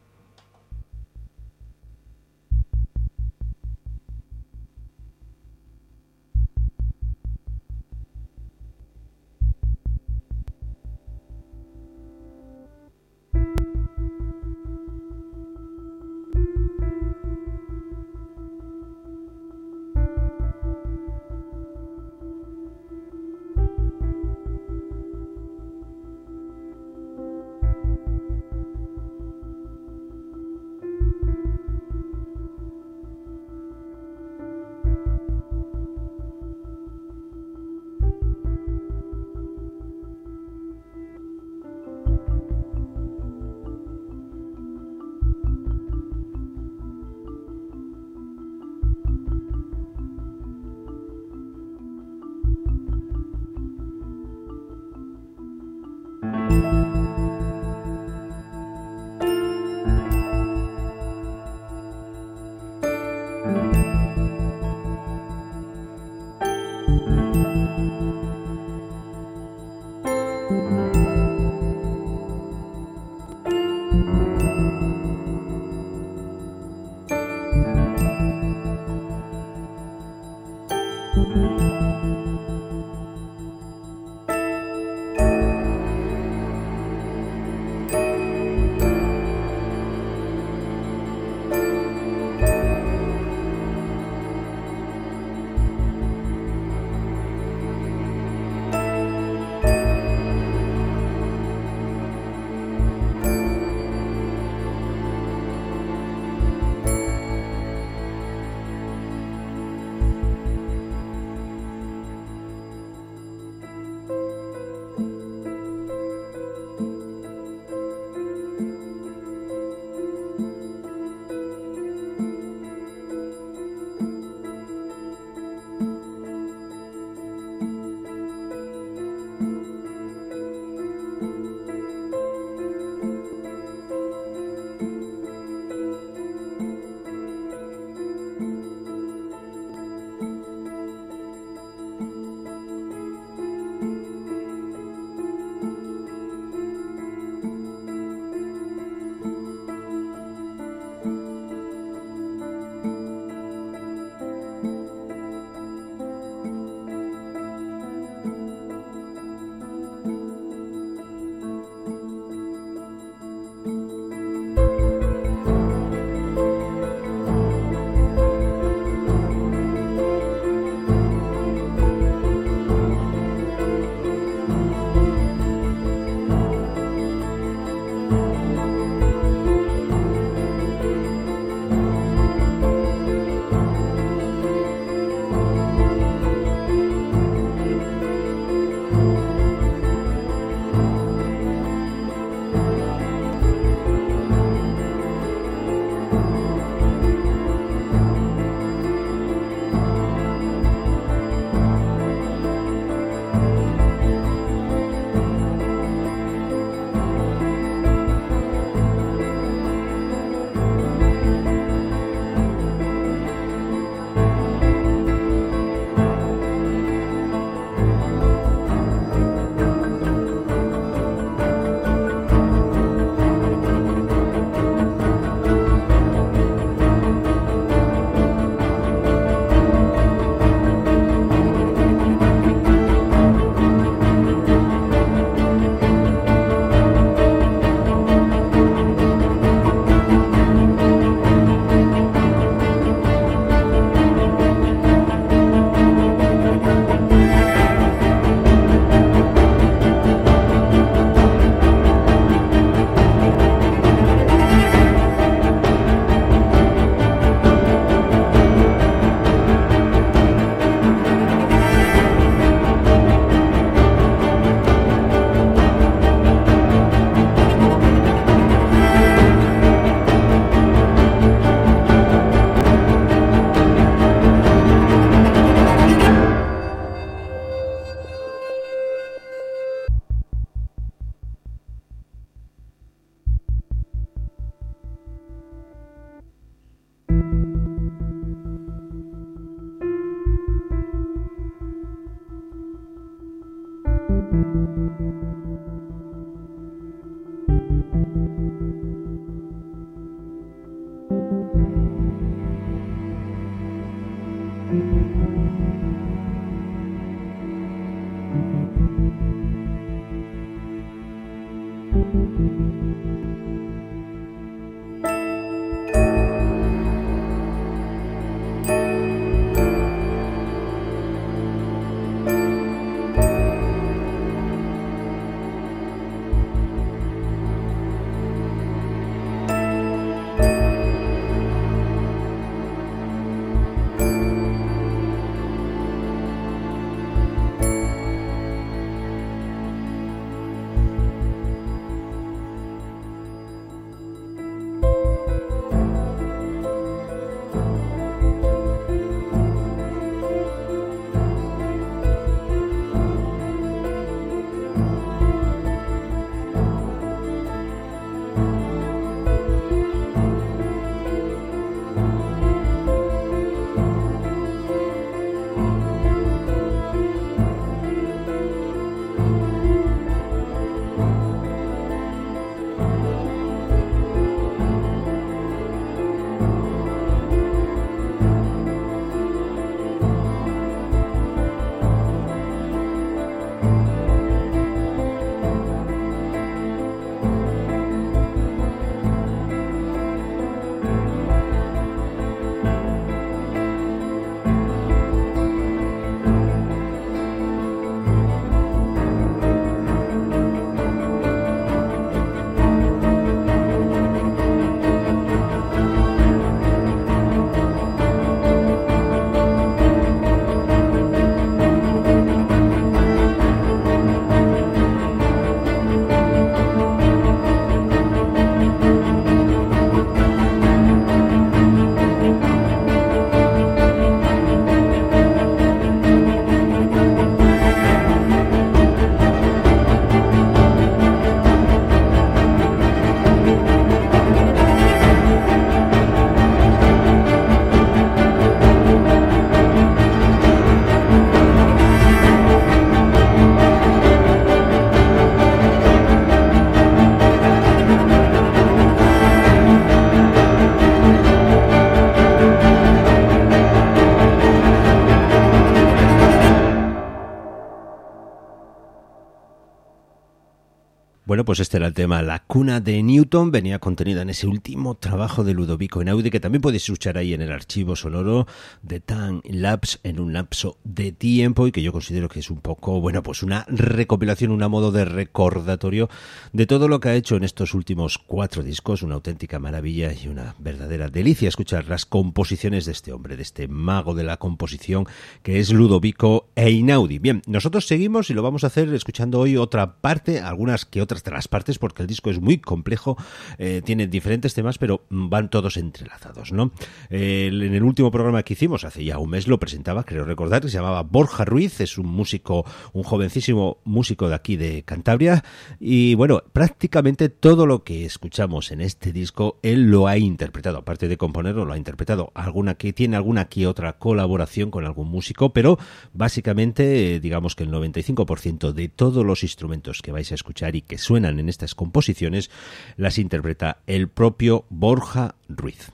Bueno, pues este era el tema La cuna de Newton, venía contenida en ese último trabajo de Ludovico Einaudi, que también podéis escuchar ahí en el archivo sonoro de Time Lapse, en un lapso de tiempo, y que yo considero que es un poco, bueno, pues una recopilación, un modo de recordatorio de todo lo que ha hecho en estos últimos cuatro discos, una auténtica maravilla y una verdadera delicia escuchar las composiciones de este hombre, de este mago de la composición que es Ludovico Einaudi. Bien, nosotros seguimos y lo vamos a hacer escuchando hoy otra parte, algunas que otras de las partes, porque el disco es muy complejo, eh, tiene diferentes temas, pero van todos entrelazados, ¿no? Eh, en el último programa que hicimos, hace ya un mes, lo presentaba, creo recordar, que se llamaba Borja Ruiz, es un músico, un jovencísimo músico de aquí de Cantabria, y bueno, prácticamente todo lo que escuchamos en este disco, él lo ha interpretado, aparte de componerlo, lo ha interpretado, alguna que tiene alguna que otra colaboración con algún músico, pero básicamente, eh, digamos que el noventa y cinco por ciento de todos los instrumentos que vais a escuchar y que suenan en estas composiciones, las interpreta el propio Borja Ruiz.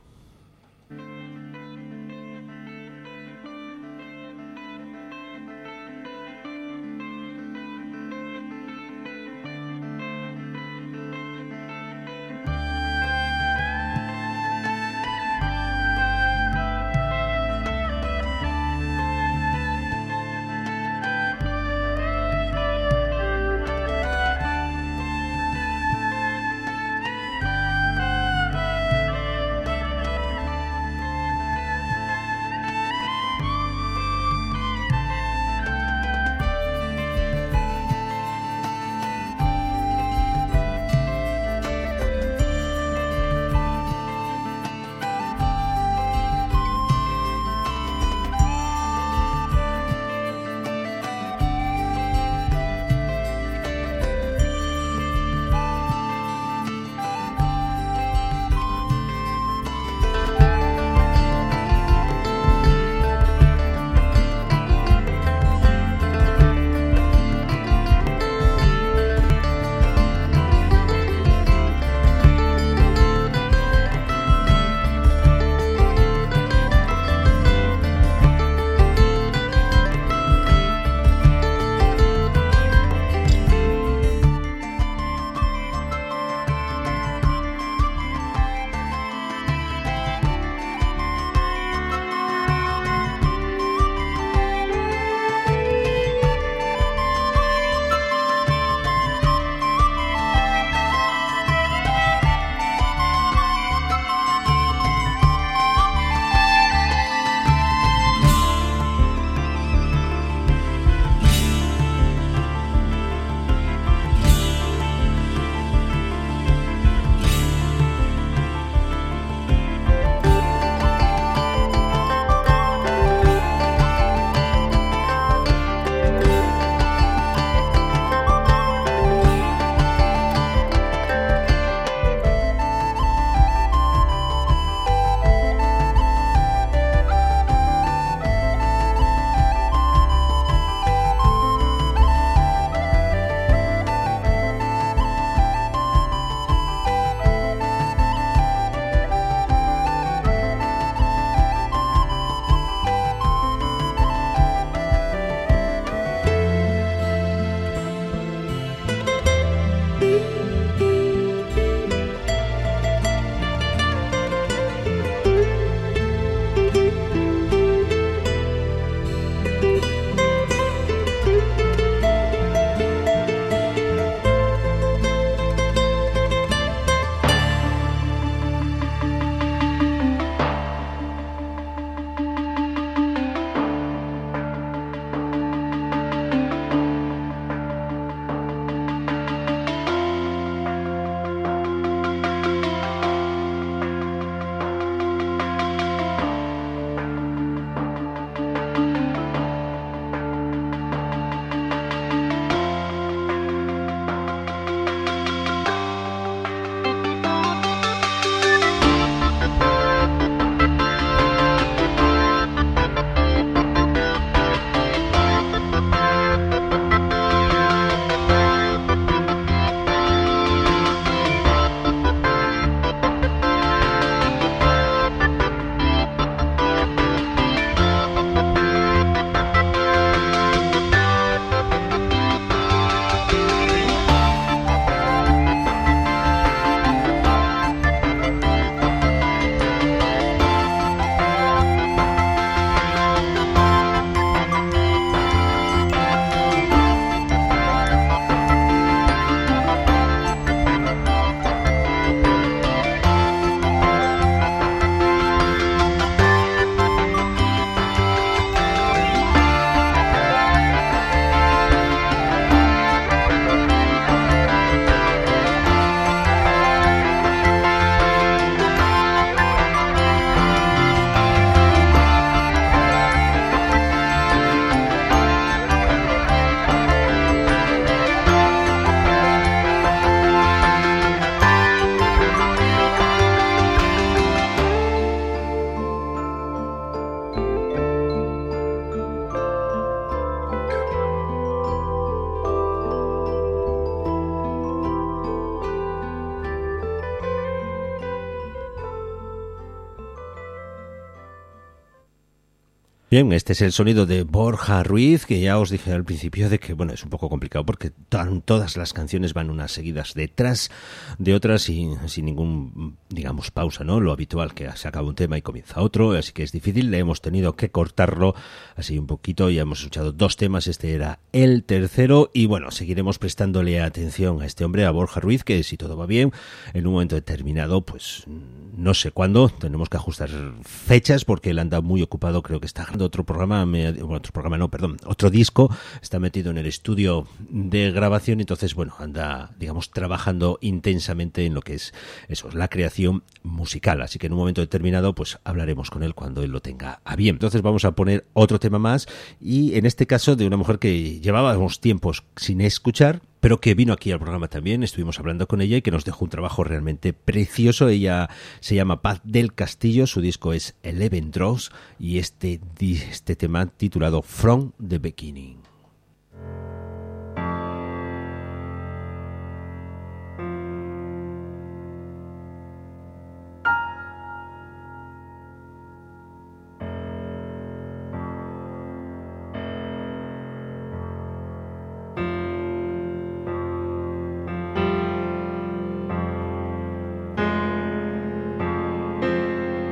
Bien, este es el sonido de Borja Ruiz, que ya os dije al principio de que, bueno, es un poco complicado porque tan, todas las canciones van unas seguidas detrás de otras y sin ningún, digamos, pausa, ¿no? Lo habitual que se acaba un tema y comienza otro, así que es difícil, le hemos tenido que cortarlo así un poquito, ya hemos escuchado dos temas, este era el tercero y bueno, seguiremos prestándole atención a este hombre, a Borja Ruiz, que si todo va bien, en un momento determinado, pues no sé cuándo, tenemos que ajustar fechas porque él anda muy ocupado, creo que está otro programa, bueno, otro programa no, perdón, otro disco, está metido en el estudio de grabación, entonces, bueno, anda, digamos, trabajando intensamente en lo que es eso, la creación musical, así que en un momento determinado, pues hablaremos con él cuando él lo tenga a bien. Entonces vamos a poner otro tema más y en este caso de una mujer que llevábamos tiempos sin escuchar, pero que vino aquí al programa también, estuvimos hablando con ella y que nos dejó un trabajo realmente precioso. Ella se llama Paz del Castillo, su disco es Eleven Draws y este, este tema titulado From the Beginning.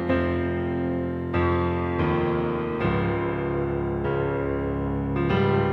Thank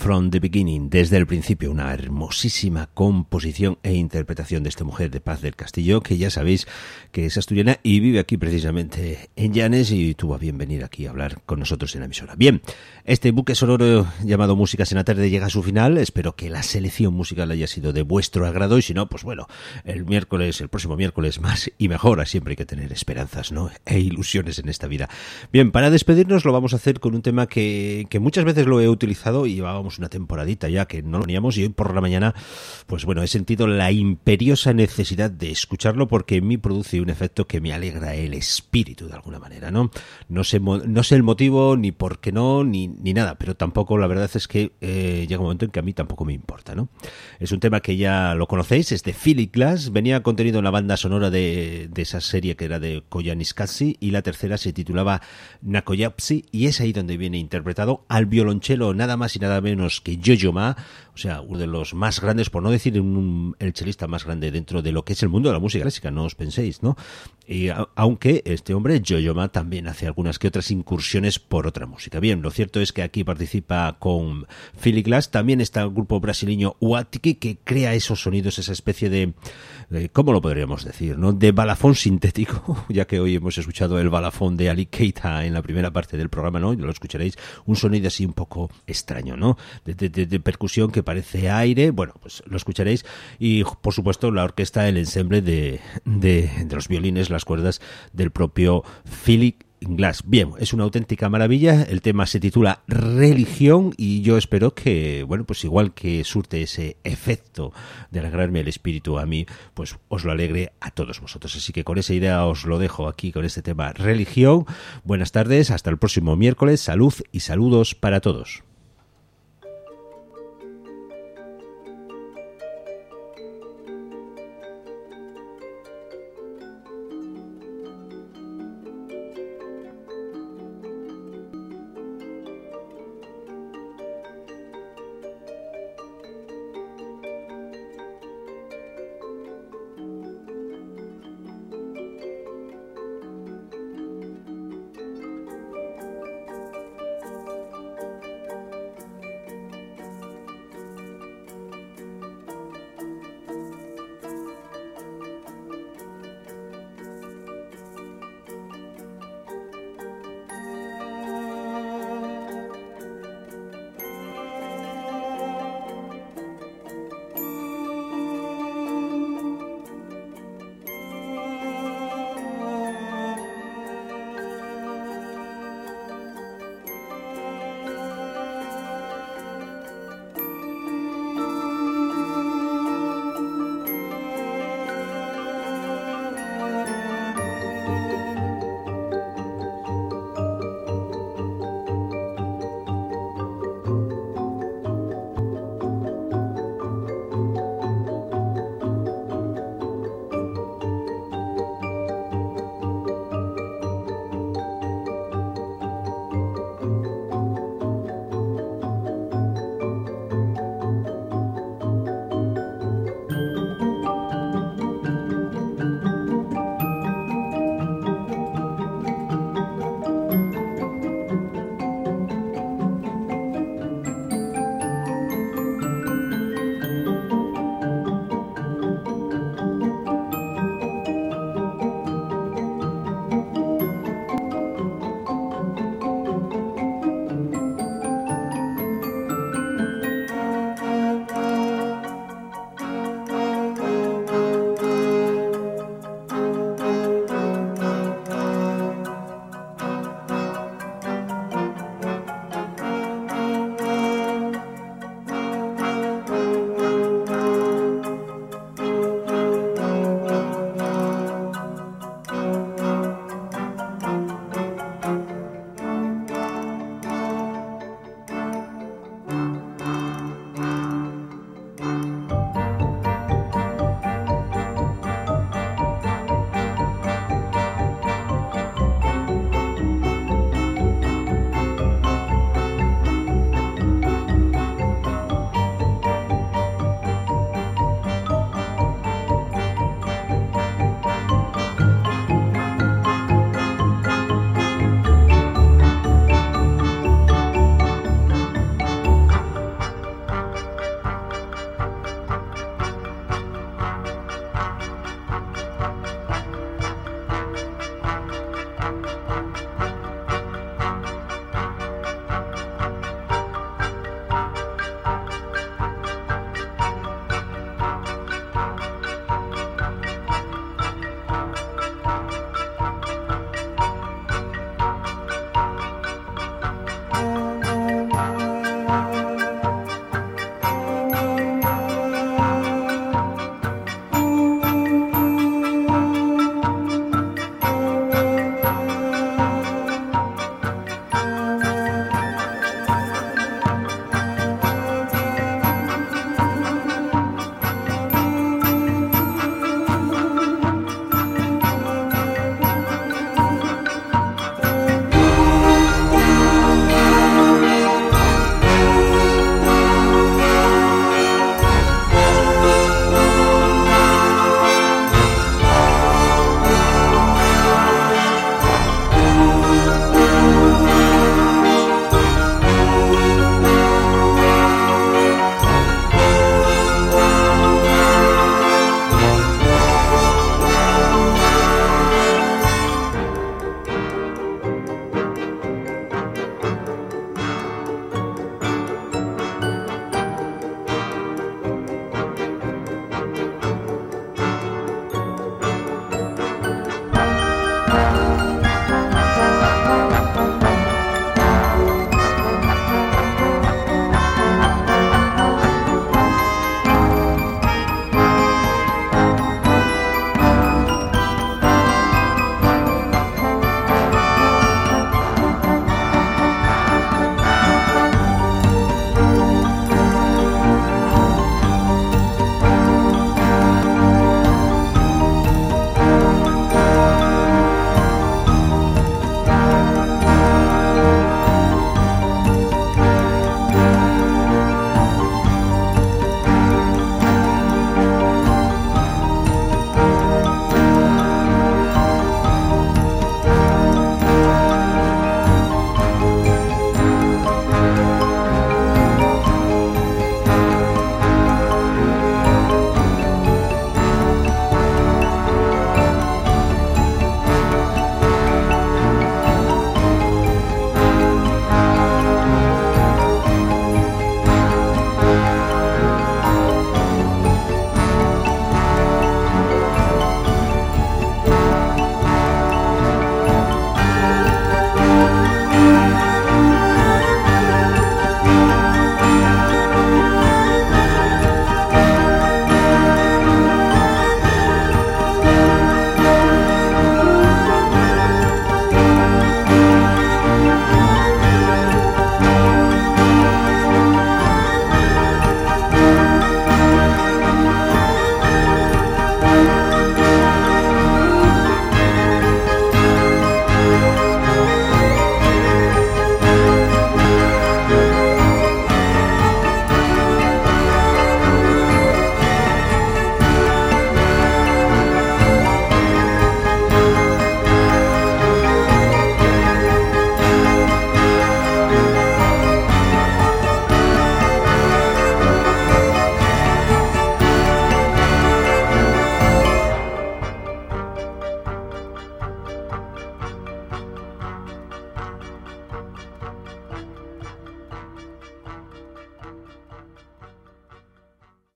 From the Beginning, desde el principio, una hermosísima composición e interpretación de esta mujer de Paz del Castillo, que ya sabéis que es asturiana y vive aquí precisamente en Llanes y tuvo a bien venir aquí a hablar con nosotros en la emisora. Bien, este buque sonoro llamado Músicas en la Tarde llega a su final. Espero que la selección musical haya sido de vuestro agrado y si no, pues bueno, el miércoles, el próximo miércoles más y mejor. Siempre hay que tener esperanzas, ¿no? E ilusiones en esta vida. Bien, para despedirnos lo vamos a hacer con un tema que, que muchas veces lo he utilizado y llevábamos una temporadita ya que no lo teníamos y hoy por la mañana, pues bueno, he sentido la imperiosa necesidad de escucharlo porque en mí produce un efecto que me alegra el espíritu de alguna manera, ¿no? No sé, no sé el motivo, ni por qué no, ni, ni nada, pero tampoco la verdad es que eh, llega un momento en que a mí tampoco me importa, ¿no? Es un tema que ya lo conocéis, es de Philip Glass, venía contenido en la banda sonora de, de esa serie que era de Koyaanisqatsi y la tercera se titulaba Nakoyapsi y es ahí donde viene interpretado al violonchelo nada más y nada menos que Yo-Yo Ma, o sea, uno de los más grandes, por no decir un, el chelista más grande dentro de lo que es el mundo de la música clásica, no os penséis, ¿no? Y a, aunque este hombre, Yo-Yo Ma, también hace algunas que otras incursiones por otra música. Bien, lo cierto es que aquí participa con Philip Glass, también está el grupo brasileño Uatiki, que crea esos sonidos, esa especie de, de, ¿cómo lo podríamos decir?, ¿no?, de balafón sintético, ya que hoy hemos escuchado el balafón de Ali Keita en la primera parte del programa, ¿no?, y lo escucharéis, un sonido así un poco extraño, ¿no?, de, de, de, de percusión que parece aire, bueno, pues lo escucharéis, y por supuesto la orquesta, el ensemble de, de, de los violines, las cuerdas del propio Philip Glass. Bien, es una auténtica maravilla. El tema se titula Religión y yo espero que, bueno, pues igual que surte ese efecto de alegrarme el espíritu a mí, pues os lo alegre a todos vosotros. Así que con esa idea os lo dejo aquí con este tema Religión. Buenas tardes, hasta el próximo miércoles. Salud y saludos para todos.